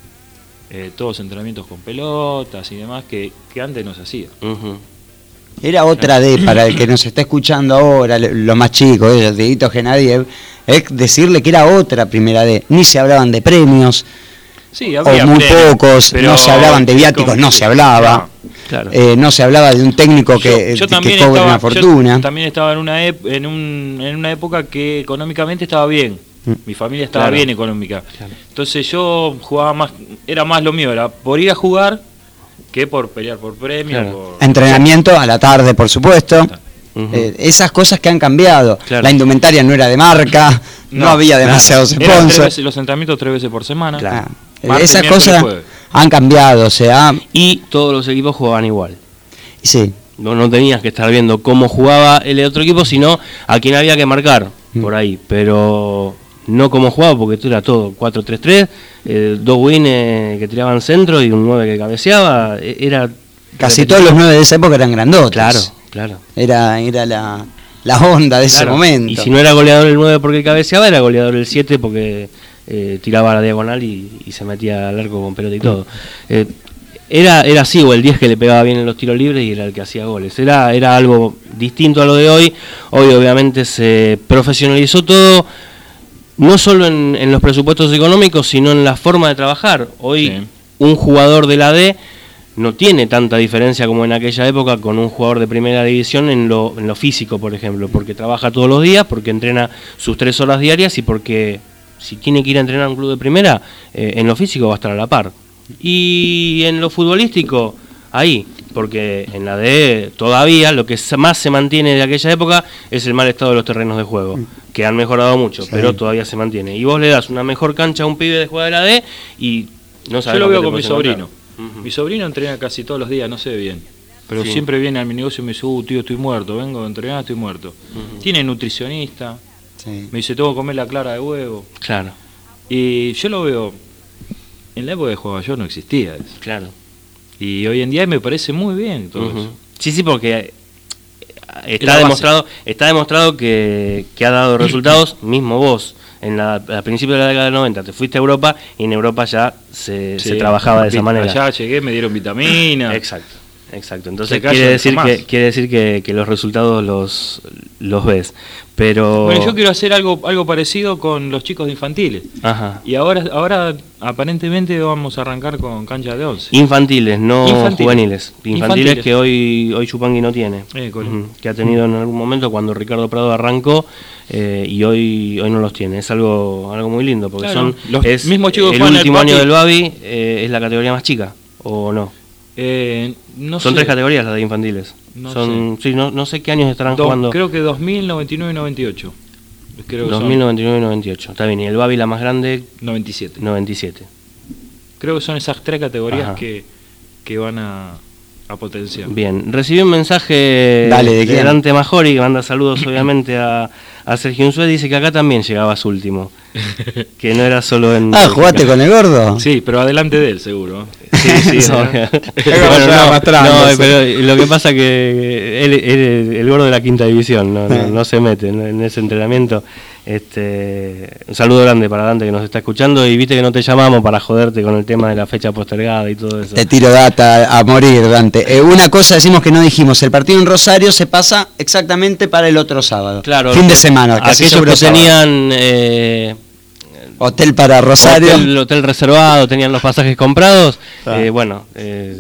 eh, todos entrenamientos con pelotas y demás que, que antes no se hacía. Ujú. Era otra D, para el que nos está escuchando ahora, le- los más chicos, ellos, Dieguito Genadiev, es decirle que era otra primera D. Ni se hablaban de premios, Sí, o había muy premios, pocos, pero no se hablaban de viáticos, como no que- se hablaba. Claro. Eh, no se hablaba de un técnico que, Yo- eh, yo que también cobre estaba- una fortuna. Yo también estaba en una, ep- en, un, en una época que económicamente estaba bien. Mm. Mi familia estaba Claro. bien económica. Claro. Entonces yo jugaba más, era más lo mío, era por ir a jugar que por pelear por premios. Claro. por- Entrenamiento a la tarde, por supuesto. Ujú. Eh, esas cosas que han cambiado. Claro. La indumentaria no era de marca, no, había nada. demasiados Eran tres sponsors. veces- los entrenamientos tres veces por semana. Ah, eh, Martes, esas miércoles, cosas jueves. han cambiado, o sea, Y todos los equipos jugaban igual. sí. No, no tenías que estar viendo cómo jugaba el otro equipo, sino a quién había que marcar Mm. por ahí. Pero no cómo jugaba, porque tú era todo cuatro tres tres, eh, dos wins que tiraban centro y un nueve que cabeceaba. e- Era Casi repetitivo. todos los nueve de esa época eran grandotes. Claro, claro. Era, era la, la onda de ese Claro. momento. Y si no era goleador el nueve porque cabeceaba, era goleador el siete porque eh, tiraba a la diagonal y, y se metía al arco con pelota y todo. Eh, era, era así, o el diez que le pegaba bien en los tiros libres y era el que hacía goles. Era, era algo distinto a lo de hoy. Hoy obviamente se profesionalizó todo, no solo en, en los presupuestos económicos, sino en la forma de trabajar. Hoy Sí. un jugador de la D no tiene tanta diferencia como en aquella época con un jugador de primera división en lo, en lo físico, por ejemplo, porque trabaja todos los días, porque entrena sus tres horas diarias y porque si tiene que ir a entrenar a un club de primera, eh, en lo físico va a estar a la par. Y en lo futbolístico, ahí, porque en la D todavía lo que más se mantiene de aquella época es el mal estado de los terrenos de juego, que han mejorado mucho, Sí. pero todavía se mantiene. Y vos le das una mejor cancha a un pibe de jugar de la D y no sabes Yo lo con qué veo te con mi puedes encontrar. sobrino. Ujú. Mi sobrino entrena casi todos los días, no se ve bien. Pero Sí. siempre viene a mi negocio y me dice, uh, tío, estoy muerto, vengo a entrenar, estoy muerto. Ujú. Tiene nutricionista, Sí. me dice, tengo que comer la clara de huevo. Claro, Y yo lo veo, en la época que jugaba yo no existía eso. claro. Y hoy en día me parece muy bien todo Ujú. eso. Sí, sí, porque eh, Es la está base. demostrado, está demostrado que, que ha dado resultados, mismo vos. En la, a principios de la década del noventa te fuiste a Europa y en Europa ya se, se Sí, trabajaba de esa vi- manera. Allá llegué, me dieron vitaminas. Exacto, exacto. Entonces Se callan quiere decir, jamás. que, quiere decir que, que los resultados los, los ves. Pero... Bueno, yo quiero hacer algo algo parecido con los chicos de infantiles. Ajá. Y ahora ahora aparentemente vamos a arrancar con cancha de once. Infantiles, no Infantiles. juveniles. Infantiles, Infantiles. que hoy hoy Chupangui no tiene. Eh, cole. Ujú, que ha tenido en algún momento cuando Ricardo Prado arrancó eh, y hoy hoy no los tiene. Es algo algo muy lindo porque Claro, son los es mismos chicos que el juegan en el último año patio. del Babi eh, es la categoría más chica o no. Eh, no Son sé. tres categorías las de infantiles. No Son sí, no, no sé qué años estarán Dos- jugando. Creo que dos mil, noventa y nueve y noventa y ocho. Creo que dos mil, noventa y nueve y noventa y ocho. Está bien, y el Babi la más grande, son noventa y siete. noventa y siete. Creo que son esas tres categorías Ajá. que, que van a, a potenciar. Bien, recibí un mensaje Dale, ¿de quién? Dante Majori, que manda saludos obviamente a, a Sergio Unzué, dice que acá también llegabas último, que no era solo en... Ah, ¿jugaste con el gordo? Sí, pero adelante de él, seguro. Sí, sí, Sí. no, Bueno, no, no, arrastrándose. no, pero lo que pasa que él, él- el gordo de la quinta división, no, no, Eh. no se mete en, en ese entrenamiento. Este, un saludo grande para Dante que nos está escuchando, y viste que no te llamamos para joderte con el tema de la fecha postergada y todo eso. Te tiro data a morir, Dante. Eh, una cosa decimos que no dijimos, el partido en Rosario se pasa exactamente para el otro sábado. Claro, Fin de semana, casi aquellos sobre que sábado. tenían eh, Hotel para Rosario. hotel, hotel reservado, tenían los pasajes comprados, Ah. eh, bueno, eh,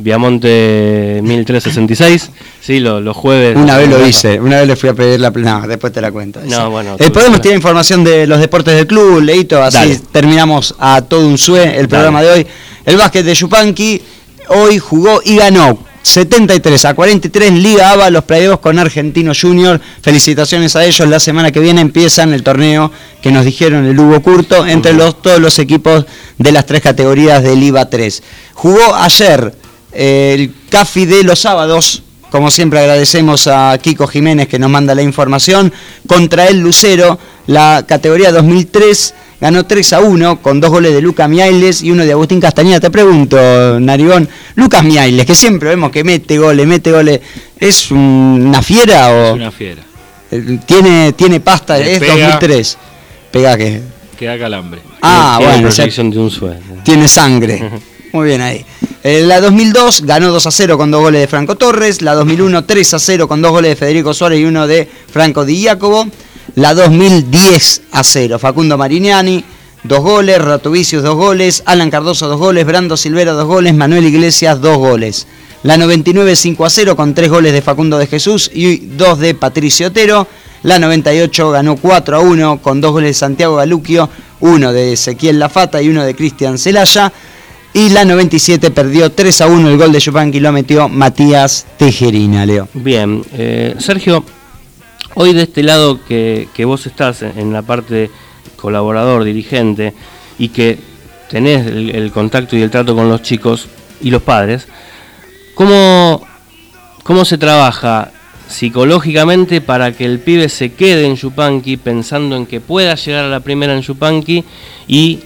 Viamonte mil trescientos sesenta y seis, sí, lo- los jueves. Una vez lo Rafa. hice, una vez le fui a pedir la... No, después te la cuento. No, esa. bueno, Eh, tú- podemos tirar información de los deportes del club, Leito, así Dale. terminamos a todo un sue el programa de hoy. El básquet de Yupanqui hoy jugó y ganó setenta y tres a cuarenta y tres Liga ABA, los playoffs con Argentino Junior. Felicitaciones a ellos. La semana que viene empiezan el torneo que nos dijeron el Hugo Curto entre los, todos los equipos de las tres categorías del I V A tres. Jugó ayer eh, el CAFI de los sábados. Como siempre agradecemos a Kiko Jiménez que nos manda la información. Contra el Lucero, la categoría dos mil tres ganó tres a uno con dos goles de Lucas Miailes y uno de Agustín Castañeda. Te pregunto, Narigón, Lucas Miailes, que siempre vemos que mete goles, mete goles, ¿es un- una fiera o Es una fiera. eh, tiene, tiene pasta? Le Es pega. dos mil tres. Pega que... Que da calambre. Ah, Tiene bueno, o sea, proyección de un sueño. tiene sangre. Muy bien ahí. Eh, la dos mil dos ganó dos a cero con dos goles de Franco Torres. La dos mil uno tres a cero con dos goles de Federico Suárez y uno de Franco Di Giacomo. La dos mil diez a cero Facundo Marignani, dos goles. Ratovicius, dos goles. Alan Cardoso, dos goles. Brando Silvera, dos goles. Manuel Iglesias, dos goles. La noventa y nueve cinco a cero con tres goles de Facundo de Jesús y dos de Patricio Otero. La noventa y ocho ganó cuatro a uno con dos goles de Santiago Galuquio, uno de Ezequiel Lafata y uno de Cristian Celaya. Y la noventa y siete perdió tres a uno, el gol de Yupanqui lo metió Matías Tejerina, Leo. Bien, eh, Sergio, hoy de este lado que, que vos estás en, en la parte colaborador, dirigente, y que tenés el, el contacto y el trato con los chicos y los padres, ¿cómo, cómo se trabaja psicológicamente para que el pibe se quede en Yupanqui pensando en que pueda llegar a la primera en Yupanqui y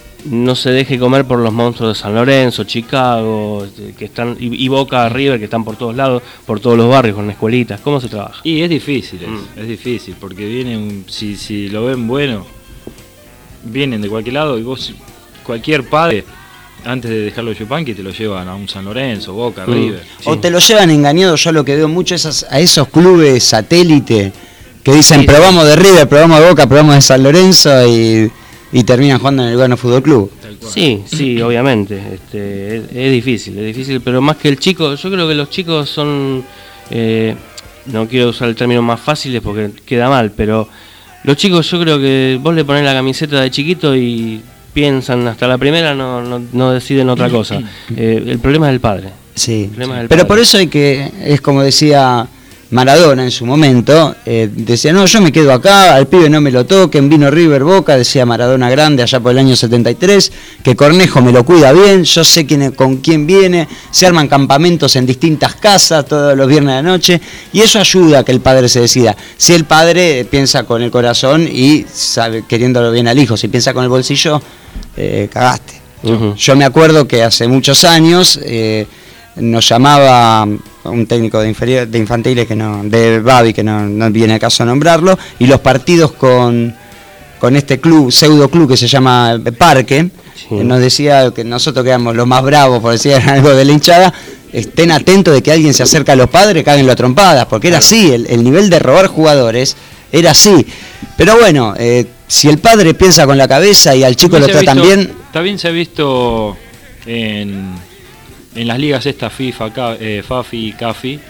no se deje comer por los monstruos de San Lorenzo, Chicago, que están y, y Boca, River, que están por todos lados, por todos los barrios, con escuelitas? ¿Cómo se trabaja? Y es difícil, es, Mm. es difícil, porque vienen, si, si lo ven bueno, vienen de cualquier lado y vos, cualquier padre, antes de dejarlo en Yupanqui, te lo llevan a un San Lorenzo, Boca, Mm. River. O te lo llevan engañado, yo lo que veo mucho es a, a esos clubes satélite que dicen Sí, probamos de River, probamos de Boca, probamos de San Lorenzo y, y terminan jugando en el Lugano Fútbol Club. Tal cual. Sí, sí, obviamente. Este, es, es difícil, es difícil, pero más que el chico, yo creo que los chicos son, eh, no quiero usar el término más fáciles porque queda mal, pero los chicos yo creo que vos le ponés la camiseta de chiquito y piensan hasta la primera, no, no, no deciden otra cosa. Eh, el problema es el padre. Sí, El problema es el pero padre. por eso hay que, es como decía Maradona en su momento, eh, decía, no, yo me quedo acá, al pibe no me lo toquen, vino River Boca, decía Maradona grande allá por el año setenta y tres, que Cornejo me lo cuida bien, yo sé quién, con quién viene, se arman campamentos en distintas casas todos los viernes de la noche, y eso ayuda a que el padre se decida. Si el padre piensa con el corazón y sabe, queriéndolo bien al hijo, si piensa con el bolsillo, eh, cagaste. Ujú. Yo me acuerdo que hace muchos años eh, nos llamaba un técnico de, inferior, de infantiles, que no, de Babi, que no, no viene al caso nombrarlo, y los partidos con, con este club, pseudo club que se llama Parque, Sí. eh, nos decía que nosotros que éramos los más bravos, por decir algo de la hinchada, estén atentos de que alguien se acerca a los padres, cáguenlo a trompadas, porque era así, el, el nivel de robar jugadores era así. Pero bueno, eh, si el padre piensa con la cabeza y al chico lo También se ha tratan visto- bien... También se ha visto en, en las ligas estas FIFA, Ca- eh, Fafi y Cafi,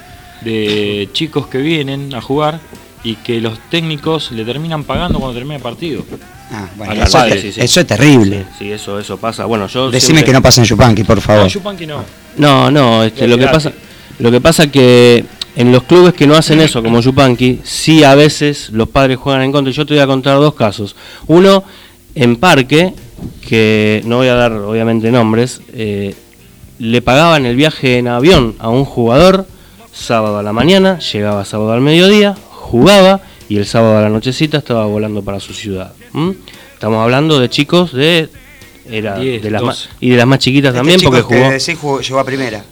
de chicos que vienen a jugar y que los técnicos le terminan pagando cuando termina el partido. Ah, bueno, Al eso, padre, es, sí, sí. eso es terrible. Sí, eso, eso pasa. Bueno, yo Decime siempre- que no pasa en Yupanqui, por favor. No, Yupanqui no. No, no, este, lo que Olvidate. pasa, lo que pasa que En los clubes que no hacen eso, como Yupanqui, sí a veces los padres juegan en contra. Yo te voy a contar dos casos. Uno, en Parque, que no voy a dar obviamente nombres, eh, le pagaban el viaje en avión a un jugador sábado a la mañana, llegaba sábado al mediodía, jugaba y el sábado a la nochecita estaba volando para su ciudad. ¿Mm? Estamos hablando de chicos de... Era diez, de las doce. más, y de las más chiquitas Este también, chico porque que jugó... decís jugó- llegó a primera.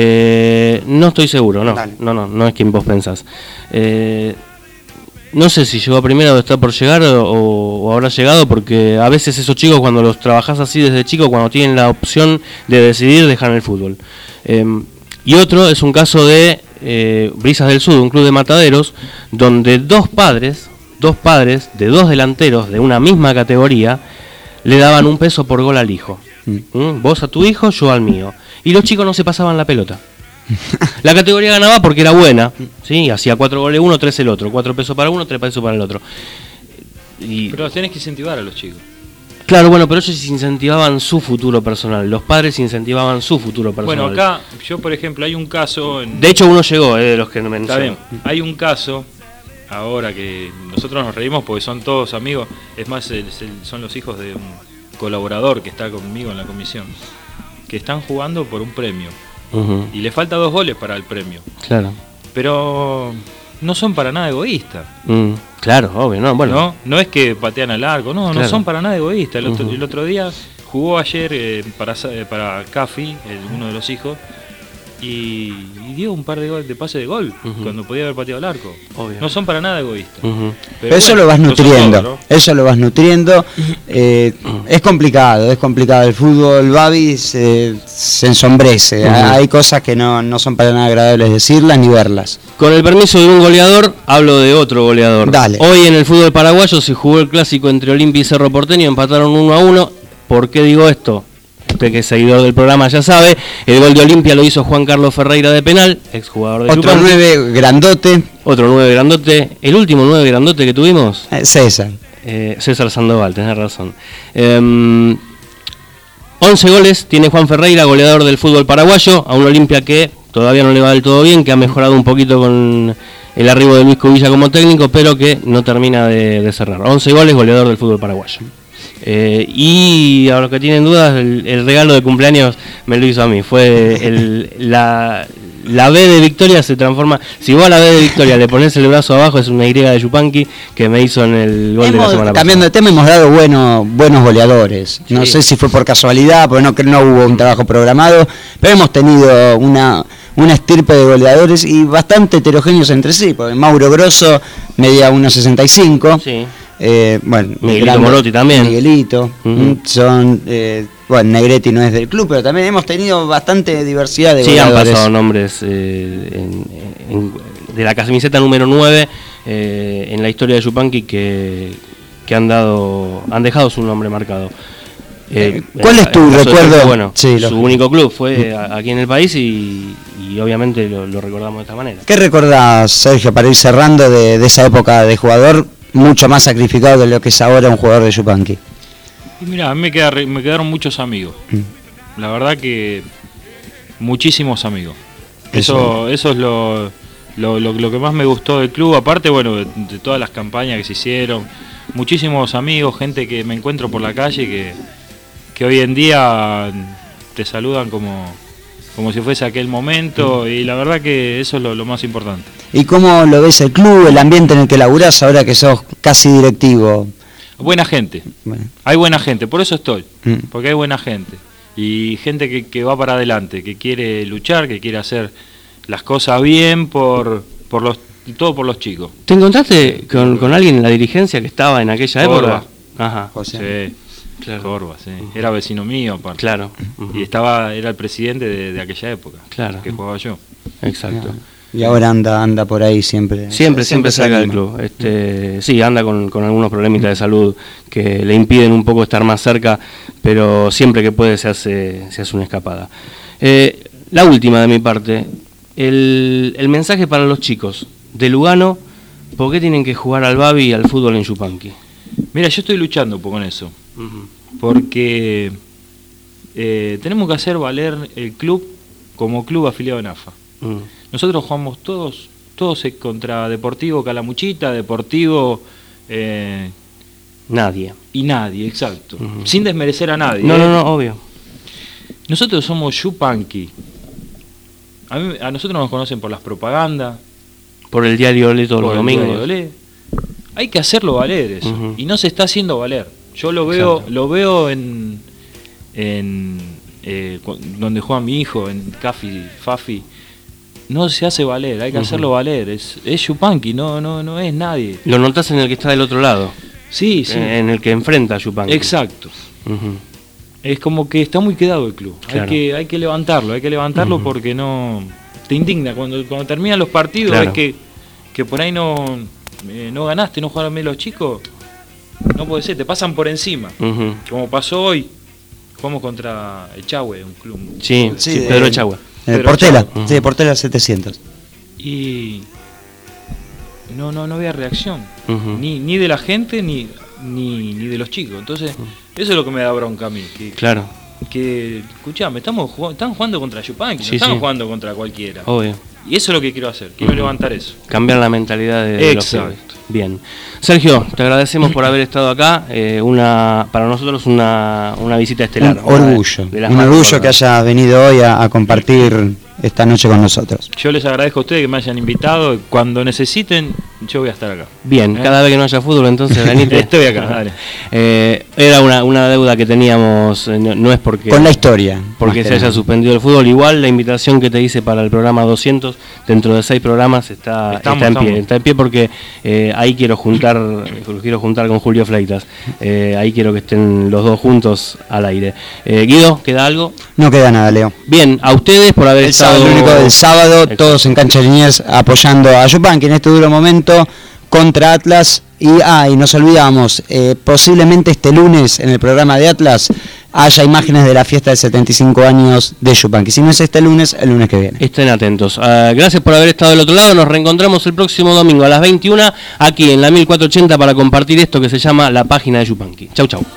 Eh, no estoy seguro, no, Dale. no, no, no es quien vos pensás. Eh, no sé si llegó a primera o está por llegar o, o habrá llegado, porque a veces esos chicos cuando los trabajás así desde chico, cuando tienen la opción de decidir, dejan el fútbol. Eh, y otro es un caso de eh, Brisas del Sur, un club de mataderos, donde dos padres, dos padres de dos delanteros de una misma categoría, le daban un peso por gol al hijo. ¿Mm? Vos a tu hijo, yo al mío. Y los chicos no se pasaban la pelota. La categoría ganaba porque era buena, ¿sí? Hacía cuatro goles uno, tres el otro. Cuatro pesos para uno, tres pesos para el otro. Y, Pero tenés que incentivar a los chicos. claro, bueno, pero ellos incentivaban su futuro personal. Los padres incentivaban su futuro personal. Bueno, acá, yo por ejemplo, hay un caso... En... De hecho, uno llegó, eh, de los que no Está mencioné. bien, hay un caso, ahora que nosotros nos reímos porque son todos amigos, es más, el- el- son los hijos de un colaborador que está conmigo en la comisión, que están jugando por un premio Ujú, y le falta dos goles para el premio, claro. pero no son para nada egoístas. Mm, claro, obvio, no, bueno. ¿no? No es que patean al arco, no, Claro. no son para nada egoístas. El otro, Ujú. el otro día jugó ayer eh, para, Sa- eh, para Cafi, el- uno de los hijos, y, y dio un par de, gol, de pase de gol Ujú. cuando podía haber pateado al arco. Obvio. No son para nada egoístas. Ujú. Pero Eso bueno, lo vas no son nutriendo, todos, eso lo vas nutriendo. Eh, es complicado, es complicado. El fútbol, Babi, se, se ensombrece. Ujú. Hay cosas que no, no son para nada agradables decirlas ni verlas. Con el permiso de un goleador, hablo de otro goleador. Dale. Hoy en el fútbol paraguayo se jugó el clásico entre Olimpia y Cerro Porteño, empataron uno a uno. ¿Por qué digo esto? Usted que es seguidor del programa ya sabe, el gol de Olimpia lo hizo Juan Carlos Ferreira de penal, exjugador de Otro Yupanqui. nueve grandote, Otro nueve grandote, el último nueve grandote que tuvimos, eh, César. eh, César Sandoval, tenés razón. Eh, once goles tiene Juan Ferreira, goleador del fútbol paraguayo, a un Olimpia que todavía no le va del todo bien, que ha mejorado un poquito con el arribo de Luis Cubilla como técnico, pero que no termina de, de cerrar. once goles, goleador del fútbol paraguayo. Eh, y a los que tienen dudas, el, el regalo de cumpleaños me lo hizo a mí. Fue el, la, la B de Victoria se transforma. Si vos a la B de Victoria le pones el brazo abajo, es una Y de Yupanqui que me hizo en el gol de la Hemos- semana cambiando de pasada. tema, hemos dado buenos, buenos goleadores. No Sí. sé si fue por casualidad, porque no, que no hubo un trabajo programado, pero hemos tenido una, una estirpe de goleadores y bastante heterogéneos entre sí, porque Mauro Grosso medía uno sesenta y cinco. Sí. Eh, bueno, Miguelito grande- Morotti también. Miguelito. Ujú. mm, Son, eh, bueno, Negretti no es del club, pero también hemos tenido bastante diversidad de Sí, han goleadores. pasado nombres eh, en- en- de la camiseta número nueve eh, en la historia de Yupanqui que, que han dado han dejado su nombre marcado. Eh, ¿cuál es tu el caso de recuerdo? Sergio, Bueno, Sí, su lo- único club fue a- aquí en el país y, y obviamente lo, lo recordamos de esta manera. ¿Qué recordás, Sergio, para ir cerrando de, de esa época de jugador mucho más sacrificado de lo que es ahora un jugador de Yupanqui? Y mira, a mí me, queda- me quedaron muchos amigos. La verdad que muchísimos amigos. Eso, eso es lo, lo, lo- lo que más me gustó del club. Aparte, bueno, de, de todas las campañas que se hicieron. Muchísimos amigos, gente que me encuentro por la calle que, que hoy en día te saludan como, como si fuese aquel momento. Y la verdad que eso es lo, lo más importante. ¿Y cómo lo ves el club, el ambiente en el que laburás ahora que sos casi directivo? Buena gente. Bueno, Hay buena gente, por eso estoy, Mm. porque hay buena gente. Y gente que, que va para adelante, que quiere luchar, que quiere hacer las cosas bien por, por los, todo por los chicos. ¿Te encontraste con, con alguien en la dirigencia que estaba en aquella Corva. época? Ajá, José. Sí, claro. Corva, sí. Era vecino mío aparte. Claro. Y estaba, era el presidente de, de aquella época, Claro. que jugaba yo. Exacto. Y ahora anda anda por ahí siempre. Siempre, siempre se salga del anima. club. Este, sí, anda con, con algunos problemitas de salud que le impiden un poco estar más cerca, pero siempre que puede se hace, se hace una escapada. Eh, la última de mi parte, el, el mensaje para los chicos de Lugano, ¿por qué tienen que jugar al Babi y al fútbol en Yupanqui? Mira, yo estoy luchando un poco con eso, porque eh, tenemos que hacer valer el club como club afiliado en A F A. Mm. Nosotros jugamos todos, todos contra Deportivo Calamuchita, Deportivo eh, Nadie. y nadie, exacto. Ujú. Sin desmerecer a nadie. No, ¿eh? no, no, obvio. Nosotros somos Yupanqui. A, mí- a nosotros nos conocen por las propagandas, Por el diario Olé todos los por el domingos. diario Olé. Hay que hacerlo valer eso. Ujú. Y no se está haciendo valer. Yo lo veo, Exacto. lo veo en, en eh, cu- donde juega mi hijo, en Cafi, Fafi. No se hace valer, hay que Ujú. hacerlo valer. Es, es Yupanqui, no, no, no es nadie. Lo notas en el que está del otro lado. Sí, sí. eh, En el que enfrenta a Yupanqui. Exacto. Ujú. Es como que está muy quedado el club. Claro. Hay que, hay que levantarlo, hay que levantarlo Ujú. porque no te indigna cuando, cuando terminan los partidos, Claro. es que, que por ahí no, eh, no ganaste, no jugaron bien los chicos. No puede ser, te pasan por encima. Ujú. Como pasó hoy, jugamos contra Echagüe, un club. Sí, Sí, sí, de- Pedro Echagüe. Eh, Pero Portela, chao. sí, Portela setecientos. Y no, no, no había reacción. Ujú. Ni, ni de la gente ni, ni, ni de los chicos. Entonces, eso es lo que me da bronca a mí. Que, Claro, que escuchame, estamos jugando, están jugando contra Yupanqui, Sí, no están sí. jugando contra cualquiera. obvio. Y eso es lo que quiero hacer, quiero Ujú. levantar eso. Cambiar la mentalidad de, de los Exacto. pibes. Bien. Sergio, te agradecemos por haber estado acá. eh, una Para nosotros una, una visita estelar. Un orgullo, De las un más orgullo que recordadas. haya venido hoy a, a compartir esta noche con nosotros. Yo les agradezco a ustedes que me hayan invitado. Cuando necesiten, yo voy a estar acá. Bien, ¿Eh? cada vez que no haya fútbol, entonces venite. Estoy acá, dale. Eh, era una, una deuda que teníamos, eh, no, no es porque... Con la historia. porque más se que haya nada. suspendido el fútbol. Igual la invitación que te hice para el programa doscientos, dentro de seis programas, está, Estamos, está en pie. estamos. Está en pie porque eh, ahí quiero juntar los quiero juntar con Julio Fleitas. Eh, ahí quiero que estén los dos juntos al aire. Eh, Guido, ¿queda algo? No queda nada, Leo. Bien, a ustedes por haber El estado... sábado, el único del sábado, Exacto. todos en Cancha Liniers apoyando a Yupanqui en este duro momento contra Atlas. Y, ah, y nos olvidamos, eh, posiblemente este lunes en el programa de Atlas haya imágenes de la fiesta de setenta y cinco años de Yupanqui. Si no es este lunes, el lunes que viene. Estén atentos. Ah, gracias por haber estado del otro lado. Nos reencontramos el próximo domingo a las veintiuna aquí en la mil cuatrocientos ochenta para compartir esto que se llama La Página de Yupanqui. Chau, chau.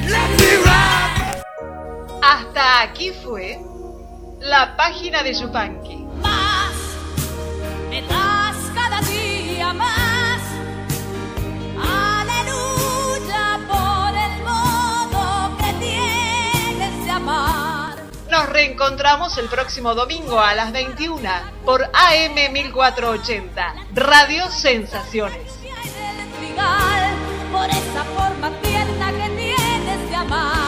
Hasta aquí fue la página de Yupanqui. Más, me das cada día más. Aleluya por el modo que tienes de amar. Nos reencontramos el próximo domingo a las veintiuna por A M mil cuatrocientos ochenta, Radio Sensaciones. Hay del trigal por esa forma tierna que tienes de amar.